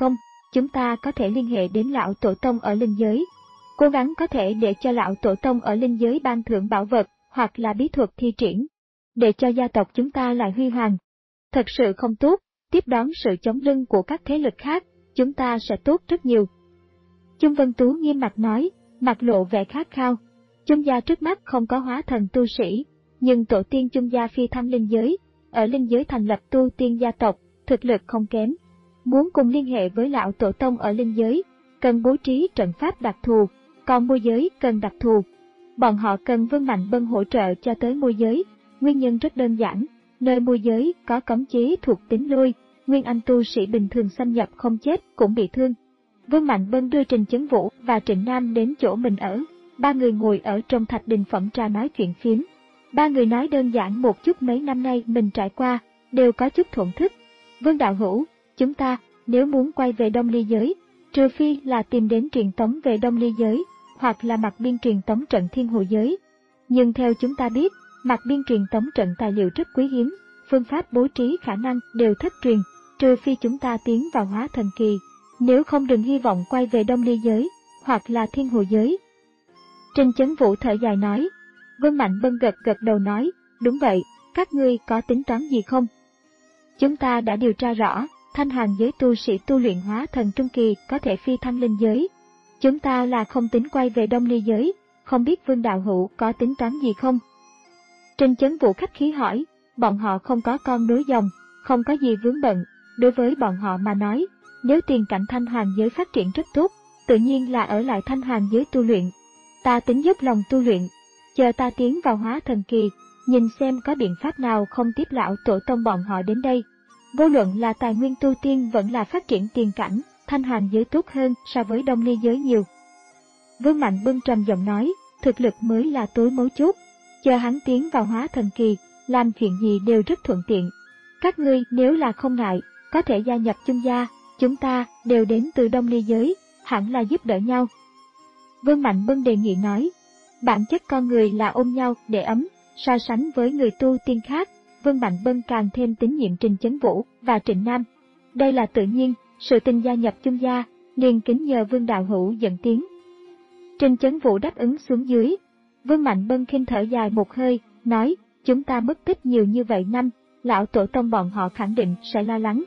chúng ta có thể liên hệ đến lão tổ tông ở linh giới. Cố gắng có thể để cho lão tổ tông ở linh giới ban thưởng bảo vật, hoặc là bí thuật thi triển, để cho gia tộc chúng ta lại huy hoàng. Thật sự không tốt, tiếp đón sự chống lưng của các thế lực khác, chúng ta sẽ tốt rất nhiều. Chung Vân Tú nghiêm mặt nói, mặt lộ vẻ khát khao. Chung gia trước mắt không có hóa thần tu sĩ, nhưng tổ tiên Chung gia phi thăng linh giới, ở linh giới thành lập tu tiên gia tộc, thực lực không kém. Muốn cùng liên hệ với lão tổ tông ở linh giới, cần bố trí trận pháp đặc thù, còn môi giới cần đặc thù. Bọn họ cần Vương Mạnh Bân hỗ trợ cho tới môi giới, nguyên nhân rất đơn giản, nơi môi giới có cấm chế thuộc tính lôi, nguyên anh tu sĩ bình thường xâm nhập không chết cũng bị thương. Vương Mạnh Bân đưa Trình Chấn Vũ và Trịnh Nam đến chỗ mình ở, ba người ngồi ở trong thạch đình phẩm trà nói chuyện phiếm. Ba người nói đơn giản một chút mấy năm nay mình trải qua, đều có chút thuận thức. Vương đạo hữu, chúng ta, nếu muốn quay về Đông Ly giới, trừ phi là tìm đến truyền tống về Đông Ly giới, hoặc là mặt biên truyền tống trận Thiên Hồ giới. Nhưng theo chúng ta biết, mặt biên truyền tống trận tài liệu rất quý hiếm, phương pháp bố trí khả năng đều thất truyền, trừ phi chúng ta tiến vào hóa thần kỳ. Nếu không đừng hy vọng quay về Đông Ly giới, hoặc là Thiên Hồ giới. Trình Chấn Vũ thở dài nói. Vương Mạnh Bân gật gật đầu nói, đúng vậy, các ngươi có tính toán gì không? Chúng ta đã điều tra rõ, thanh hàng giới tu sĩ tu luyện hóa thần trung kỳ có thể phi thăng linh giới. Chúng ta là không tính quay về Đông Ly giới, không biết Vương đạo hữu có tính toán gì không? Trình Chấn Vũ khách khí hỏi, bọn họ không có con nối dòng, không có gì vướng bận, đối với bọn họ mà nói, nếu tiền cảnh thanh hoàng giới phát triển rất tốt, tự nhiên là ở lại thanh hoàng giới tu luyện. Ta tính dốc lòng tu luyện, chờ ta tiến vào hóa thần kỳ, nhìn xem có biện pháp nào không tiếp lão tổ tông bọn họ đến đây. Vô luận là tài nguyên tu tiên vẫn là phát triển tiền cảnh, thanh hoàng giới tốt hơn so với Đông Ly giới nhiều. Vương Mạnh Bân trầm giọng nói, thực lực mới là tối mấu chốt, chờ hắn tiến vào hóa thần kỳ, làm chuyện gì đều rất thuận tiện. Các ngươi nếu là không ngại, có thể gia nhập Chung gia, chúng ta đều đến từ Đông Ly giới, hẳn là giúp đỡ nhau. Vương Mạnh Bân đề nghị nói, bản chất con người là ôm nhau để ấm, so sánh với người tu tiên khác, Vương Mạnh Bân càng thêm tín nhiệm Trình Chấn Vũ và Trịnh Nam. Đây là tự nhiên, sự tình gia nhập Chung gia, liền kính nhờ Vương đạo hữu dẫn tiếng. Trình Chấn Vũ đáp ứng xuống dưới. Vương Mạnh Bân khinh thở dài một hơi, nói, chúng ta mất tích nhiều như vậy năm, lão tổ tông bọn họ khẳng định sẽ lo lắng.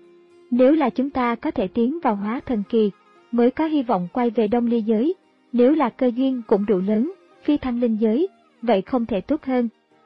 Nếu là chúng ta có thể tiến vào hóa thần kỳ, mới có hy vọng quay về Đông Ly giới, nếu là cơ duyên cũng đủ lớn, phi thăng linh giới, vậy không thể tốt hơn.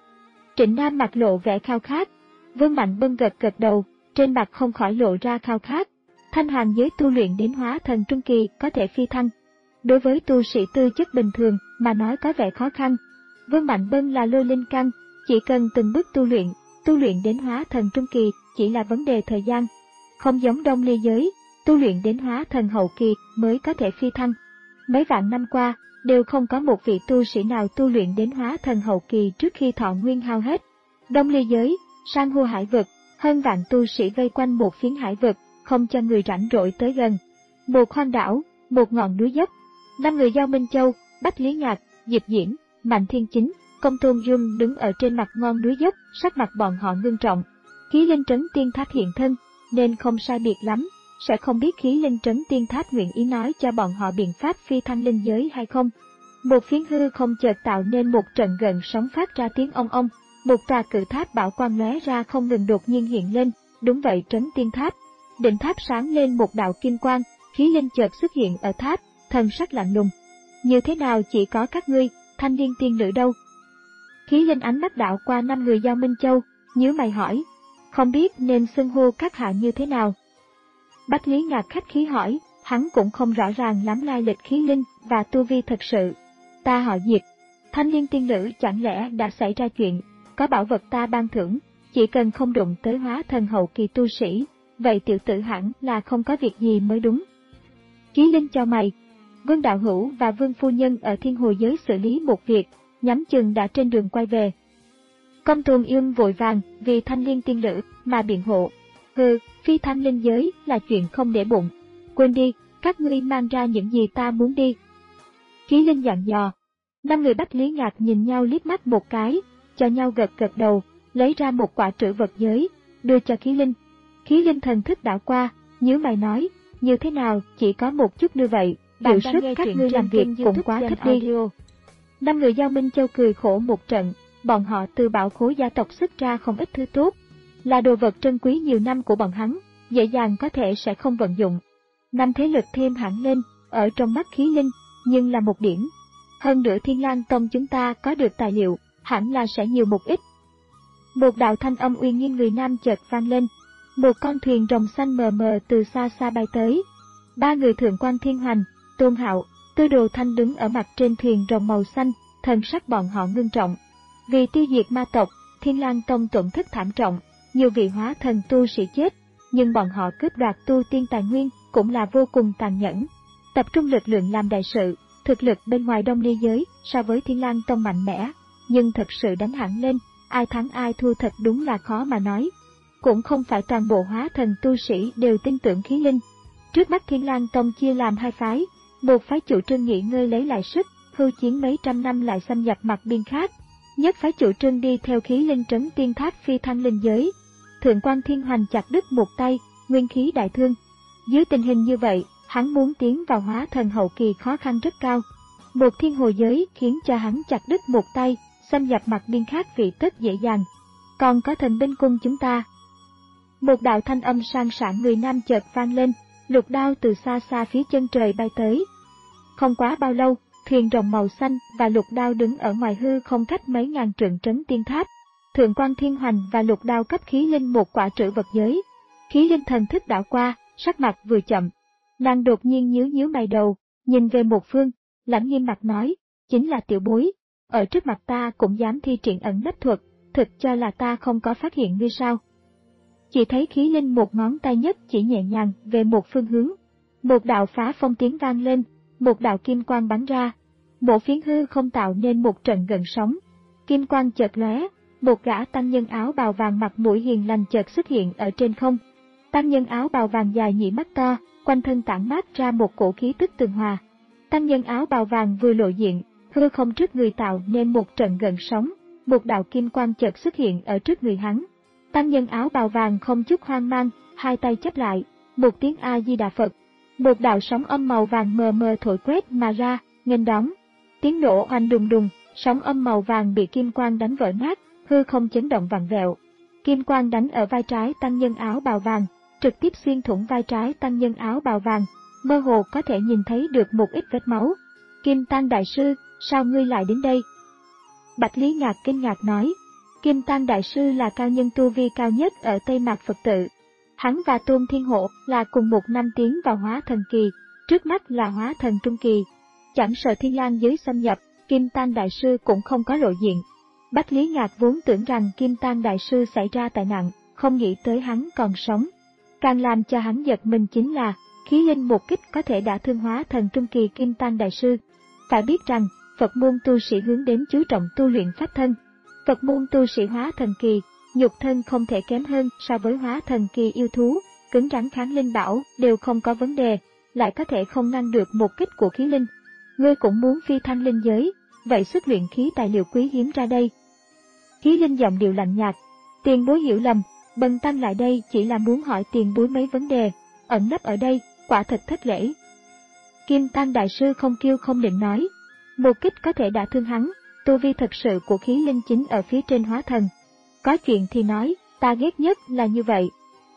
Trịnh Nam mặt lộ vẻ khao khát, Vương Mạnh Bân gật gật đầu, trên mặt không khỏi lộ ra khao khát. Thanh hoàng giới tu luyện đến hóa thần trung kỳ có thể phi thăng. Đối với tu sĩ tư chất bình thường mà nói có vẻ khó khăn. Vương Mạnh Bân là lôi linh căn, chỉ cần từng bước tu luyện, tu luyện đến hóa thần trung kỳ chỉ là vấn đề thời gian. Không giống Đông Ly giới, tu luyện đến hóa thần hậu kỳ mới có thể phi thăng. Mấy vạn năm qua, đều không có một vị tu sĩ nào tu luyện đến hóa thần hậu kỳ trước khi thọ nguyên hao hết. Đông Ly giới, san hô hải vực, hơn vạn tu sĩ vây quanh một phiến hải vực, không cho người rảnh rỗi tới gần. Một hoang đảo, một ngọn núi dốc, năm người Giao Minh Châu, Bách Lý Ngạc, Diệp Diễm, Mạnh Thiên Chính, Công Tôn Dung đứng ở trên mặt ngọn núi dốc, sắc mặt bọn họ ngưng trọng. Khí linh trấn tiên tháp hiện thân, nên không sai biệt lắm, sẽ không biết khí linh trấn tiên tháp nguyện ý nói cho bọn họ biện pháp phi thăng linh giới hay không. Một phiến hư không chợt tạo nên một trận gần sóng phát ra tiếng ong ong, một tòa cự tháp bảo quang lóe ra không ngừng đột nhiên hiện lên, đúng vậy trấn tiên tháp. Đỉnh tháp sáng lên một đạo kim quang, khí linh chợt xuất hiện ở tháp, thần sắc lạnh lùng. Như thế nào chỉ có các ngươi, thanh niên tiên nữ đâu? Khí linh ánh mắt đạo qua năm người Giao Minh Châu, nhíu mày hỏi, không biết nên xưng hô các hạ như thế nào. Bách Lý Ngạc khách khí hỏi, hắn cũng không rõ ràng lắm lai lịch khí linh và tu vi thật sự. Ta họ Diệp, thanh niên tiên nữ chẳng lẽ đã xảy ra chuyện, có bảo vật ta ban thưởng, chỉ cần không đụng tới hóa thần hậu kỳ tu sĩ, vậy tiểu tử hẳn là không có việc gì mới đúng. Khí linh cho mày, Vương đạo hữu và Vương phu nhân ở Thiên Hồ giới xử lý một việc, nhắm chừng đã trên đường quay về. Công Tôn Yên vội vàng vì thanh niên tiên nữ mà biện hộ. Hừ, phi thăng linh giới là chuyện không để bụng. Quên đi, các ngươi mang ra những gì ta muốn đi. Khí linh dặn dò. Năm người Bách Lý Ngạc nhìn nhau liếc mắt một cái, cho nhau gật gật đầu, lấy ra một quả trữ vật giới, đưa cho khí linh. Khí linh thần thức đảo qua, nhíu mày nói, như thế nào chỉ có một chút như vậy, hiệu suất các ngươi làm việc cũng quá thấp đi. Năm người Giao Minh Châu cười khổ một trận, bọn họ từ bảo khối gia tộc xuất ra không ít thứ tốt, là đồ vật trân quý nhiều năm của bọn hắn, dễ dàng có thể sẽ không vận dụng. Năm thế lực thêm hẳn lên, ở trong mắt khí linh, nhưng là một điểm. Hơn nữa Thiên Lang Tông chúng ta có được tài liệu, hẳn là sẽ nhiều một ít. Một đạo thanh âm uy nghiêm người nam chợt vang lên, một con thuyền rồng xanh mờ mờ từ xa xa bay tới. Ba người Thượng Quan Thiên Hoành, Tôn Hạo, Tư Đồ Thanh đứng ở mặt trên thuyền rồng màu xanh, thần sắc bọn họ ngưng trọng. Vì tiêu diệt ma tộc, Thiên Lang Tông tổn thất thảm trọng, nhiều vị hóa thần tu sĩ chết, nhưng bọn họ cướp đoạt tu tiên tài nguyên cũng là vô cùng tàn nhẫn. Tập trung lực lượng làm đại sự, thực lực bên ngoài Đông Ly giới so với Thiên Lang Tông mạnh mẽ, nhưng thật sự đánh hẳn lên, ai thắng ai thua thật đúng là khó mà nói. Cũng không phải toàn bộ hóa thần tu sĩ đều tin tưởng khí linh. Trước mắt Thiên Lang Tông chia làm hai phái, một phái chủ trương nghỉ ngơi lấy lại sức, hưu chiến mấy trăm năm lại xâm nhập mặt biên khác. Nhất phái chủ trương đi theo khí linh trấn tiên tháp phi thăng linh giới. Thượng Quan Thiên Hoành chặt đứt một tay, nguyên khí đại thương. Dưới tình hình như vậy, hắn muốn tiến vào hóa thần hậu kỳ khó khăn rất cao. Một thiên hồ giới khiến cho hắn chặt đứt một tay, xâm nhập mặt biên khác vị tất dễ dàng. Còn có thần binh cung chúng ta. Một đạo thanh âm sang sảng người nam chợt vang lên, lục đao từ xa xa phía chân trời bay tới. Không quá bao lâu, thuyền rồng màu xanh và lục đao đứng ở ngoài hư không cách mấy ngàn trượng trấn tiên tháp. Thượng Quan Thiên Hoành và lục đao cấp khí linh một quả trữ vật giới. Khí linh thần thức đảo qua, sắc mặt vừa chậm. Nàng đột nhiên nhíu nhíu mày đầu, nhìn về một phương, lãnh nghiêm mặt nói, chính là tiểu bối. Ở trước mặt ta cũng dám thi triển ẩn nấp thuật, thực cho là ta không có phát hiện ngươi sao. Chỉ thấy khí linh một ngón tay nhất chỉ nhẹ nhàng về một phương hướng. Một đạo phá phong tiếng vang lên, một đạo kim quang bắn ra. Một phiến hư không tạo nên một trận gần sóng. Kim quang chợt lóe, một gã tăng nhân áo bào vàng mặt mũi hiền lành chợt xuất hiện ở trên không. Tăng nhân áo bào vàng dài nhị mắt to, quanh thân tản mát ra một cổ khí tức tường hòa. Tăng nhân áo bào vàng vừa lộ diện, hư không trước người tạo nên một trận gần sóng, một đạo kim quang chợt xuất hiện ở trước người hắn. Tăng nhân áo bào vàng không chút hoang mang, hai tay chắp lại, một tiếng A Di Đà Phật, một đạo sóng âm màu vàng mờ mờ thổi quét mà ra, nghênh đón. Tiếng nổ oanh đùng đùng, sóng âm màu vàng bị kim quang đánh vỡ nát, hư không chấn động vặn vẹo. Kim quang đánh ở vai trái tăng nhân áo bào vàng, trực tiếp xuyên thủng vai trái tăng nhân áo bào vàng, mơ hồ có thể nhìn thấy được một ít vết máu. Kim Tăng đại sư, sao ngươi lại đến đây? Bạch Lý Ngạc kinh ngạc nói. Kim Tăng đại sư là cao nhân tu vi cao nhất ở Tây Mạc Phật tự. Hắn và Tôn Thiên Hộ là cùng một năm tiến vào hóa thần kỳ, trước mắt là hóa thần trung kỳ. Chẳng sợ Thiên Lang giới xâm nhập, Kim Tăng đại sư cũng không có lộ diện. Bạch Lý Ngạc vốn tưởng rằng Kim Tăng đại sư xảy ra tai nạn, không nghĩ tới hắn còn sống. Càng làm cho hắn giật mình chính là, khí linh một kích có thể đả thương hóa thần trung kỳ Kim Tăng đại sư. Phải biết rằng, Phật môn tu sĩ hướng đến chú trọng tu luyện pháp thân. Phật môn tu sĩ hóa thần kỳ, nhục thân không thể kém hơn so với hóa thần kỳ yêu thú, cứng rắn kháng linh bảo đều không có vấn đề, lại có thể không ngăn được một kích của khí linh. Ngươi cũng muốn phi thăng linh giới, vậy xuất luyện khí tài liệu quý hiếm ra đây. Khí linh giọng điệu lạnh nhạt, tiền bối hiểu lầm, bần tăng lại đây chỉ là muốn hỏi tiền bối mấy vấn đề, ẩn nấp ở đây, quả thật thất lễ. Kim Tăng đại sư không kiêu không định nói, một kích có thể đả thương hắn, tu vi thật sự của khí linh chính ở phía trên hóa thần. Có chuyện thì nói, ta ghét nhất là như vậy.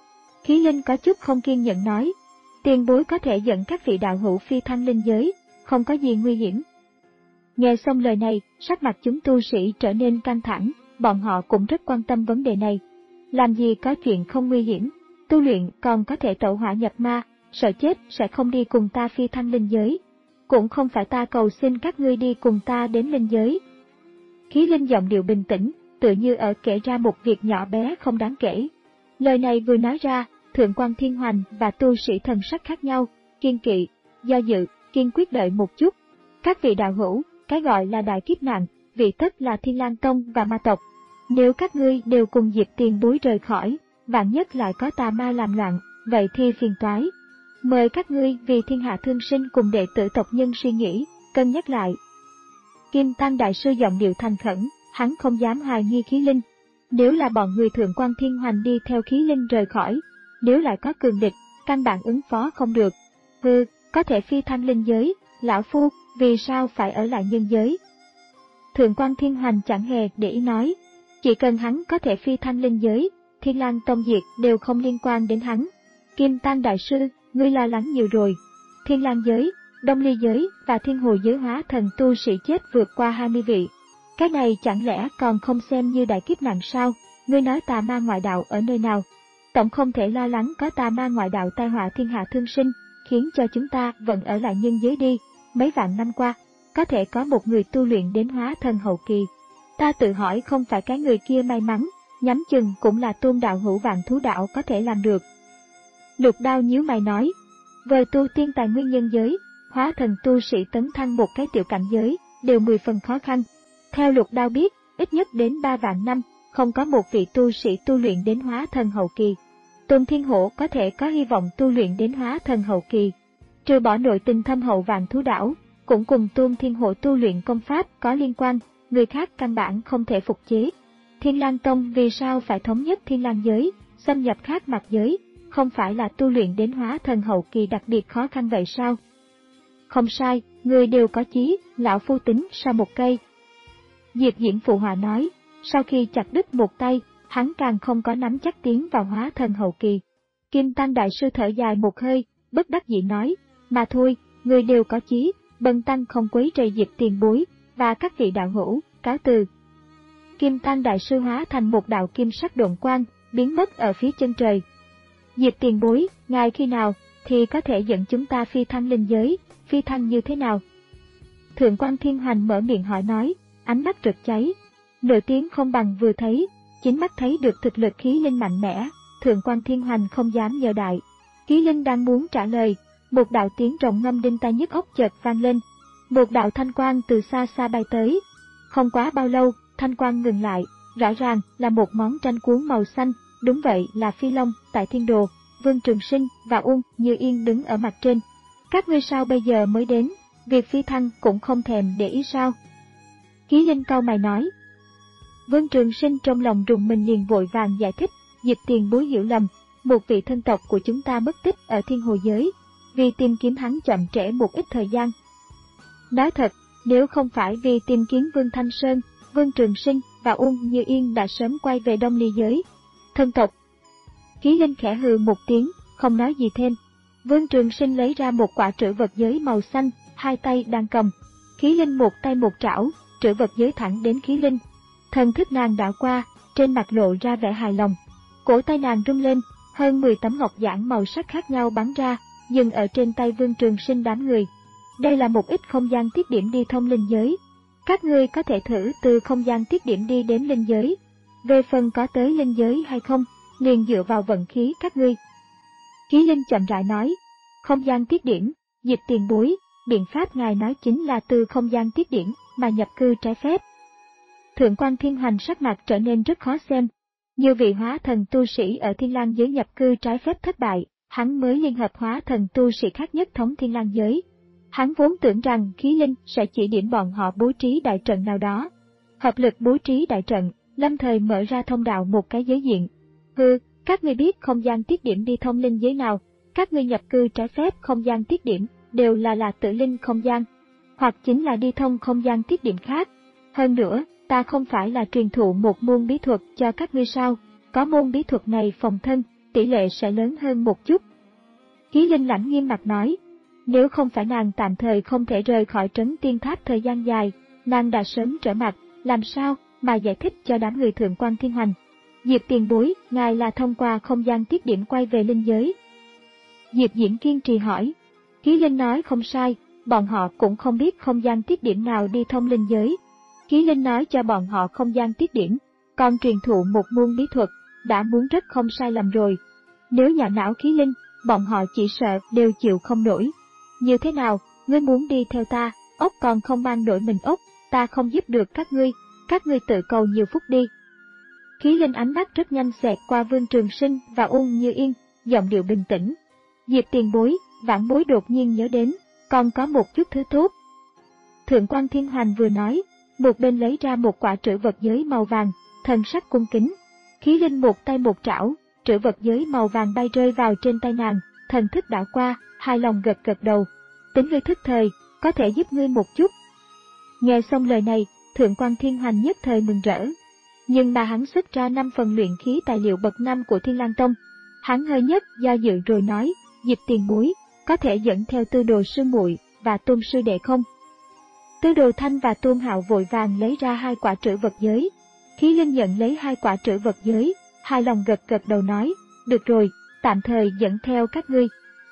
Khí linh có chút không kiên nhẫn nói, tiền bối có thể dẫn các vị đạo hữu phi thăng linh giới, không có gì nguy hiểm. Nghe xong lời này, sắc mặt chúng tu sĩ trở nên căng thẳng, bọn họ cũng rất quan tâm vấn đề này. Làm gì có chuyện không nguy hiểm, tu luyện còn có thể tẩu hỏa nhập ma, sợ chết sẽ không đi cùng ta phi thăng linh giới. Cũng không phải ta cầu xin các ngươi đi cùng ta đến linh giới. Khí linh giọng điệu bình tĩnh, tựa như ở kể ra một việc nhỏ bé không đáng kể. Lời này vừa nói ra, Thượng Quan Thiên Hoành và tu sĩ thần sắc khác nhau, kiên kỵ, do dự, kiên quyết đợi một chút. Các vị đạo hữu, cái gọi là đại kiếp nạn, vị tất là Thiên Lang Tông và ma tộc. Nếu các ngươi đều cùng Diệp tiền bối rời khỏi, vạn nhất lại có tà ma làm loạn, vậy thì phiền toái. Mời các ngươi vì thiên hạ thương sinh cùng đệ tử tộc nhân suy nghĩ, cân nhắc lại. Kim Tăng đại sư giọng điệu thành khẩn, hắn không dám hoài nghi khí linh. Nếu là bọn người Thượng Quan Thiên Hoành đi theo khí linh rời khỏi, nếu lại có cường địch, căn bản ứng phó không được. Hừ, có thể phi thăng linh giới, lão phu, vì sao phải ở lại nhân giới? Thượng quan Thiên Hoành chẳng hề để ý nói, chỉ cần hắn có thể phi thăng linh giới, Thiên Lang Tông diệt đều không liên quan đến hắn. Kim Tăng Đại Sư, ngươi lo lắng nhiều rồi. Thiên Lang giới, Đông Ly giới và Thiên Hồ giới hóa thần tu sĩ chết vượt qua hai mươi vị. Cái này chẳng lẽ còn không xem như đại kiếp nạn sao? Ngươi nói tà ma ngoại đạo ở nơi nào? Tổng không thể lo lắng có tà ma ngoại đạo tai họa thiên hạ thương sinh, khiến cho chúng ta vẫn ở lại nhân giới đi. Mấy vạn năm qua, có thể có một người tu luyện đến hóa thần hậu kỳ. Ta tự hỏi không phải cái người kia may mắn, nhắm chừng cũng là tôn đạo hữu Vạn Thú Đạo có thể làm được. Lục Đao nhíu mày nói, về tu tiên tài nguyên nhân giới, hóa thần tu sĩ tấn thăng một cái tiểu cảnh giới, đều mười phần khó khăn. Theo Lục Đao biết, ít nhất đến ba vạn năm, không có một vị tu sĩ tu luyện đến hóa thần hậu kỳ. Tôn Thiên Hổ có thể có hy vọng tu luyện đến hóa thần hậu kỳ. Trừ bỏ nội tình thâm hậu Vạn Thú Đảo, cũng cùng Tôn Thiên Hổ tu luyện công pháp có liên quan, người khác căn bản không thể phục chế. Thiên Lang Tông vì sao phải thống nhất Thiên Lang giới, xâm nhập khác mặt giới, không phải là tu luyện đến hóa thần hậu kỳ đặc biệt khó khăn vậy sao? Không sai, người đều có chí, lão phu tính sau một cây. Diệp Diễn phụ họa nói, sau khi chặt đứt một tay, hắn càng không có nắm chắc tiến vào hóa thần hậu kỳ. Kim Tăng Đại Sư thở dài một hơi, bất đắc dĩ nói, mà thôi, người đều có chí, bần tăng không quấy rầy Diệp tiền bối, và các vị đạo hữu, cáo từ. Kim Tăng Đại Sư hóa thành một đạo kim sắc độn quang, biến mất ở phía chân trời. Diệp tiền bối, ngài khi nào, thì có thể dẫn chúng ta phi thăng linh giới, phi thăng như thế nào? Thượng quan Thiên Hoành mở miệng hỏi nói, ánh mắt rực cháy. Nổi tiếng không bằng vừa thấy, chính mắt thấy được thực lực khí linh mạnh mẽ, Thượng quan Thiên Hoành không dám nhờ đại. Khí linh đang muốn trả lời, một đạo tiếng rồng ngâm đinh tai nhức óc chợt vang lên. Một đạo thanh quang từ xa xa bay tới. Không quá bao lâu, thanh quang ngừng lại, rõ ràng là một món tranh cuốn màu xanh, đúng vậy là Phi Long, tại Thiên Đồ, Vương Trường Sinh và Uông Như Yên đứng ở mặt trên. Các ngươi sao bây giờ mới đến, việc phi thăng cũng không thèm để ý sao? Khí linh cau mày nói. Vương Trường Sinh trong lòng rùng mình liền vội vàng giải thích, Diệp tiền bối hiểu lầm, một vị thân tộc của chúng ta mất tích ở Thiên Hồ giới, vì tìm kiếm hắn chậm trễ một ít thời gian. Nói thật, nếu không phải vì tìm kiếm Vương Thanh Sơn, Vương Trường Sinh và Uông Như Yên đã sớm quay về Đông Ly giới. Thân tộc. Khí linh khẽ hừ một tiếng, không nói gì thêm. Vương Trường Sinh lấy ra một quả trữ vật giới màu xanh, hai tay đang cầm. Khí linh một tay một trảo, trữ vật giới thẳng đến khí linh. Thần thức nàng đảo qua, trên mặt lộ ra vẻ hài lòng. Cổ tay nàng rung lên, hơn mười tấm ngọc giản màu sắc khác nhau bắn ra, dừng ở trên tay Vương Trường Sinh đám người. Đây là một ít không gian tiết điểm đi thông linh giới. Các ngươi có thể thử từ không gian tiết điểm đi đến linh giới. Về phần có tới linh giới hay không, liền dựa vào vận khí các ngươi. Khí linh chậm rãi nói, không gian tiết điểm, Diệp tiền bối, biện pháp ngài nói chính là từ không gian tiết điểm mà nhập cư trái phép. Thượng quan Thiên Hoành sắc mặt trở nên rất khó xem. Nhiều vị hóa thần tu sĩ ở Thiên Lang giới nhập cư trái phép thất bại, hắn mới liên hợp hóa thần tu sĩ khác nhất thống Thiên Lang giới. Hắn vốn tưởng rằng khí linh sẽ chỉ điểm bọn họ bố trí đại trận nào đó. Hợp lực bố trí đại trận, lâm thời mở ra thông đạo một cái giới diện. Hừ, các ngươi biết không gian tiết điểm đi thông linh giới nào, các ngươi nhập cư trái phép không gian tiết điểm, đều là là tự linh không gian, hoặc chính là đi thông không gian tiết điểm khác. Hơn nữa, ta không phải là truyền thụ một môn bí thuật cho các ngươi sao, có môn bí thuật này phòng thân, tỷ lệ sẽ lớn hơn một chút. Khí linh lãnh nghiêm mặt nói, nếu không phải nàng tạm thời không thể rời khỏi trấn tiên tháp thời gian dài, nàng đã sớm trở mặt, làm sao mà giải thích cho đám người Thượng quan Thiên Hoành. Diệp tiền bối, ngài là thông qua không gian tiết điểm quay về linh giới. Diệp Diễn kiên trì hỏi. Khí linh nói không sai, bọn họ cũng không biết không gian tiết điểm nào đi thông linh giới. Khí linh nói cho bọn họ không gian tiết điểm, còn truyền thụ một môn bí thuật, đã muốn rất không sai lầm rồi. Nếu nhà não khí linh, bọn họ chỉ sợ đều chịu không nổi. Như thế nào, ngươi muốn đi theo ta, ốc còn không mang nổi mình ốc, ta không giúp được các ngươi, các ngươi tự cầu nhiều phúc đi. Khí linh ánh mắt rất nhanh xẹt qua Vương Trường Sinh và Uông Như Yên, giọng điệu bình tĩnh. Diệp tiền bối, vãn bối đột nhiên nhớ đến, còn có một chút thứ tốt. Thượng quan Thiên Hoành vừa nói, một bên lấy ra một quả trữ vật giới màu vàng, thần sắc cung kính. Khí linh một tay một trảo, trữ vật giới màu vàng bay rơi vào trên tay nàng, thần thức đảo qua, hài lòng gật gật đầu. Tính ngươi thức thời, có thể giúp ngươi một chút. Nghe xong lời này, Thượng quan Thiên Hoành nhất thời mừng rỡ. Nhưng mà hắn xuất ra năm phần luyện khí tài liệu bậc năm của Thiên Lang Tông. Hắn hơi nhất do dự rồi nói, Diệp tiền bối, có thể dẫn theo Tư Đồ sư muội và Tôn sư đệ không? Tư Đồ Thanh và Tôn Hạo vội vàng lấy ra hai quả trữ vật giới. Khí Linh nhận lấy hai quả trữ vật giới, hài lòng gật gật đầu nói, được rồi, tạm thời dẫn theo các ngươi.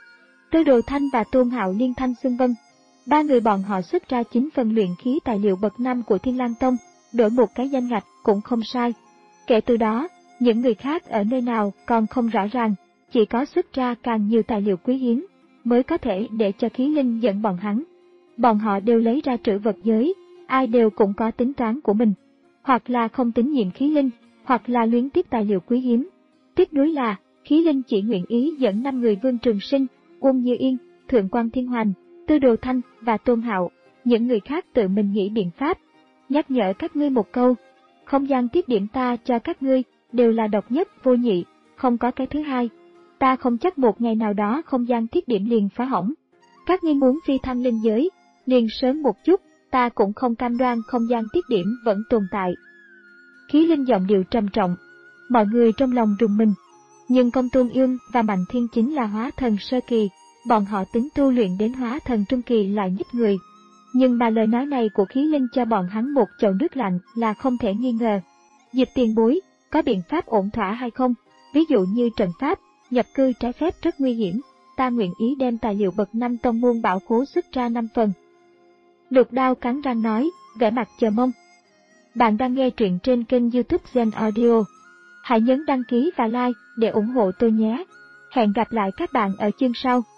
Tư Đồ Thanh và Tôn Hạo liên thanh xưng vâng. Ba người bọn họ xuất ra chín phần luyện khí tài liệu bậc năm của Thiên Lang Tông, đổi một cái danh ngạch cũng không sai. Kể từ đó, những người khác ở nơi nào còn không rõ ràng, chỉ có xuất ra càng nhiều tài liệu quý hiếm, mới có thể để cho Khí Linh dẫn bọn hắn. Bọn họ đều lấy ra trữ vật giới, ai đều cũng có tính toán của mình, hoặc là không tín nhiệm Khí Linh, hoặc là luyến tiếc tài liệu quý hiếm. Tiếc nuối là, Khí Linh chỉ nguyện ý dẫn năm người Vương Trường Sinh, Uông Như Yên, Thượng quan Thiên Hoành, Tư Đồ Thanh và Tôn Hạo, những người khác tự mình nghĩ biện pháp. Nhắc nhở các ngươi một câu, không gian tiết điểm ta cho các ngươi đều là độc nhất vô nhị, không có cái thứ hai. Ta không chắc một ngày nào đó không gian tiết điểm liền phá hỏng. Các ngươi muốn phi thăng linh giới, liền sớm một chút, ta cũng không cam đoan không gian tiết điểm vẫn tồn tại. Khí Linh giọng điệu trầm trọng, mọi người trong lòng rùng mình. Nhưng Công Tôn Ương và Mạnh Thiên chính là hóa thần sơ kỳ, bọn họ tính tu luyện đến hóa thần trung kỳ lại nhích người. Nhưng mà lời nói này của Khí Linh cho bọn hắn một chậu nước lạnh là không thể nghi ngờ. Diệp tiền bối, có biện pháp ổn thỏa hay không? Ví dụ như trận pháp, nhập cư trái phép rất nguy hiểm, ta nguyện ý đem tài liệu bậc năm tông môn bảo khố xuất ra năm phần. Lục Đao cắn răng nói, vẻ mặt chờ mong. Bạn đang nghe truyện trên kênh YouTube Zen Audio. Hãy nhấn đăng ký và like để ủng hộ tôi nhé. Hẹn gặp lại các bạn ở chương sau.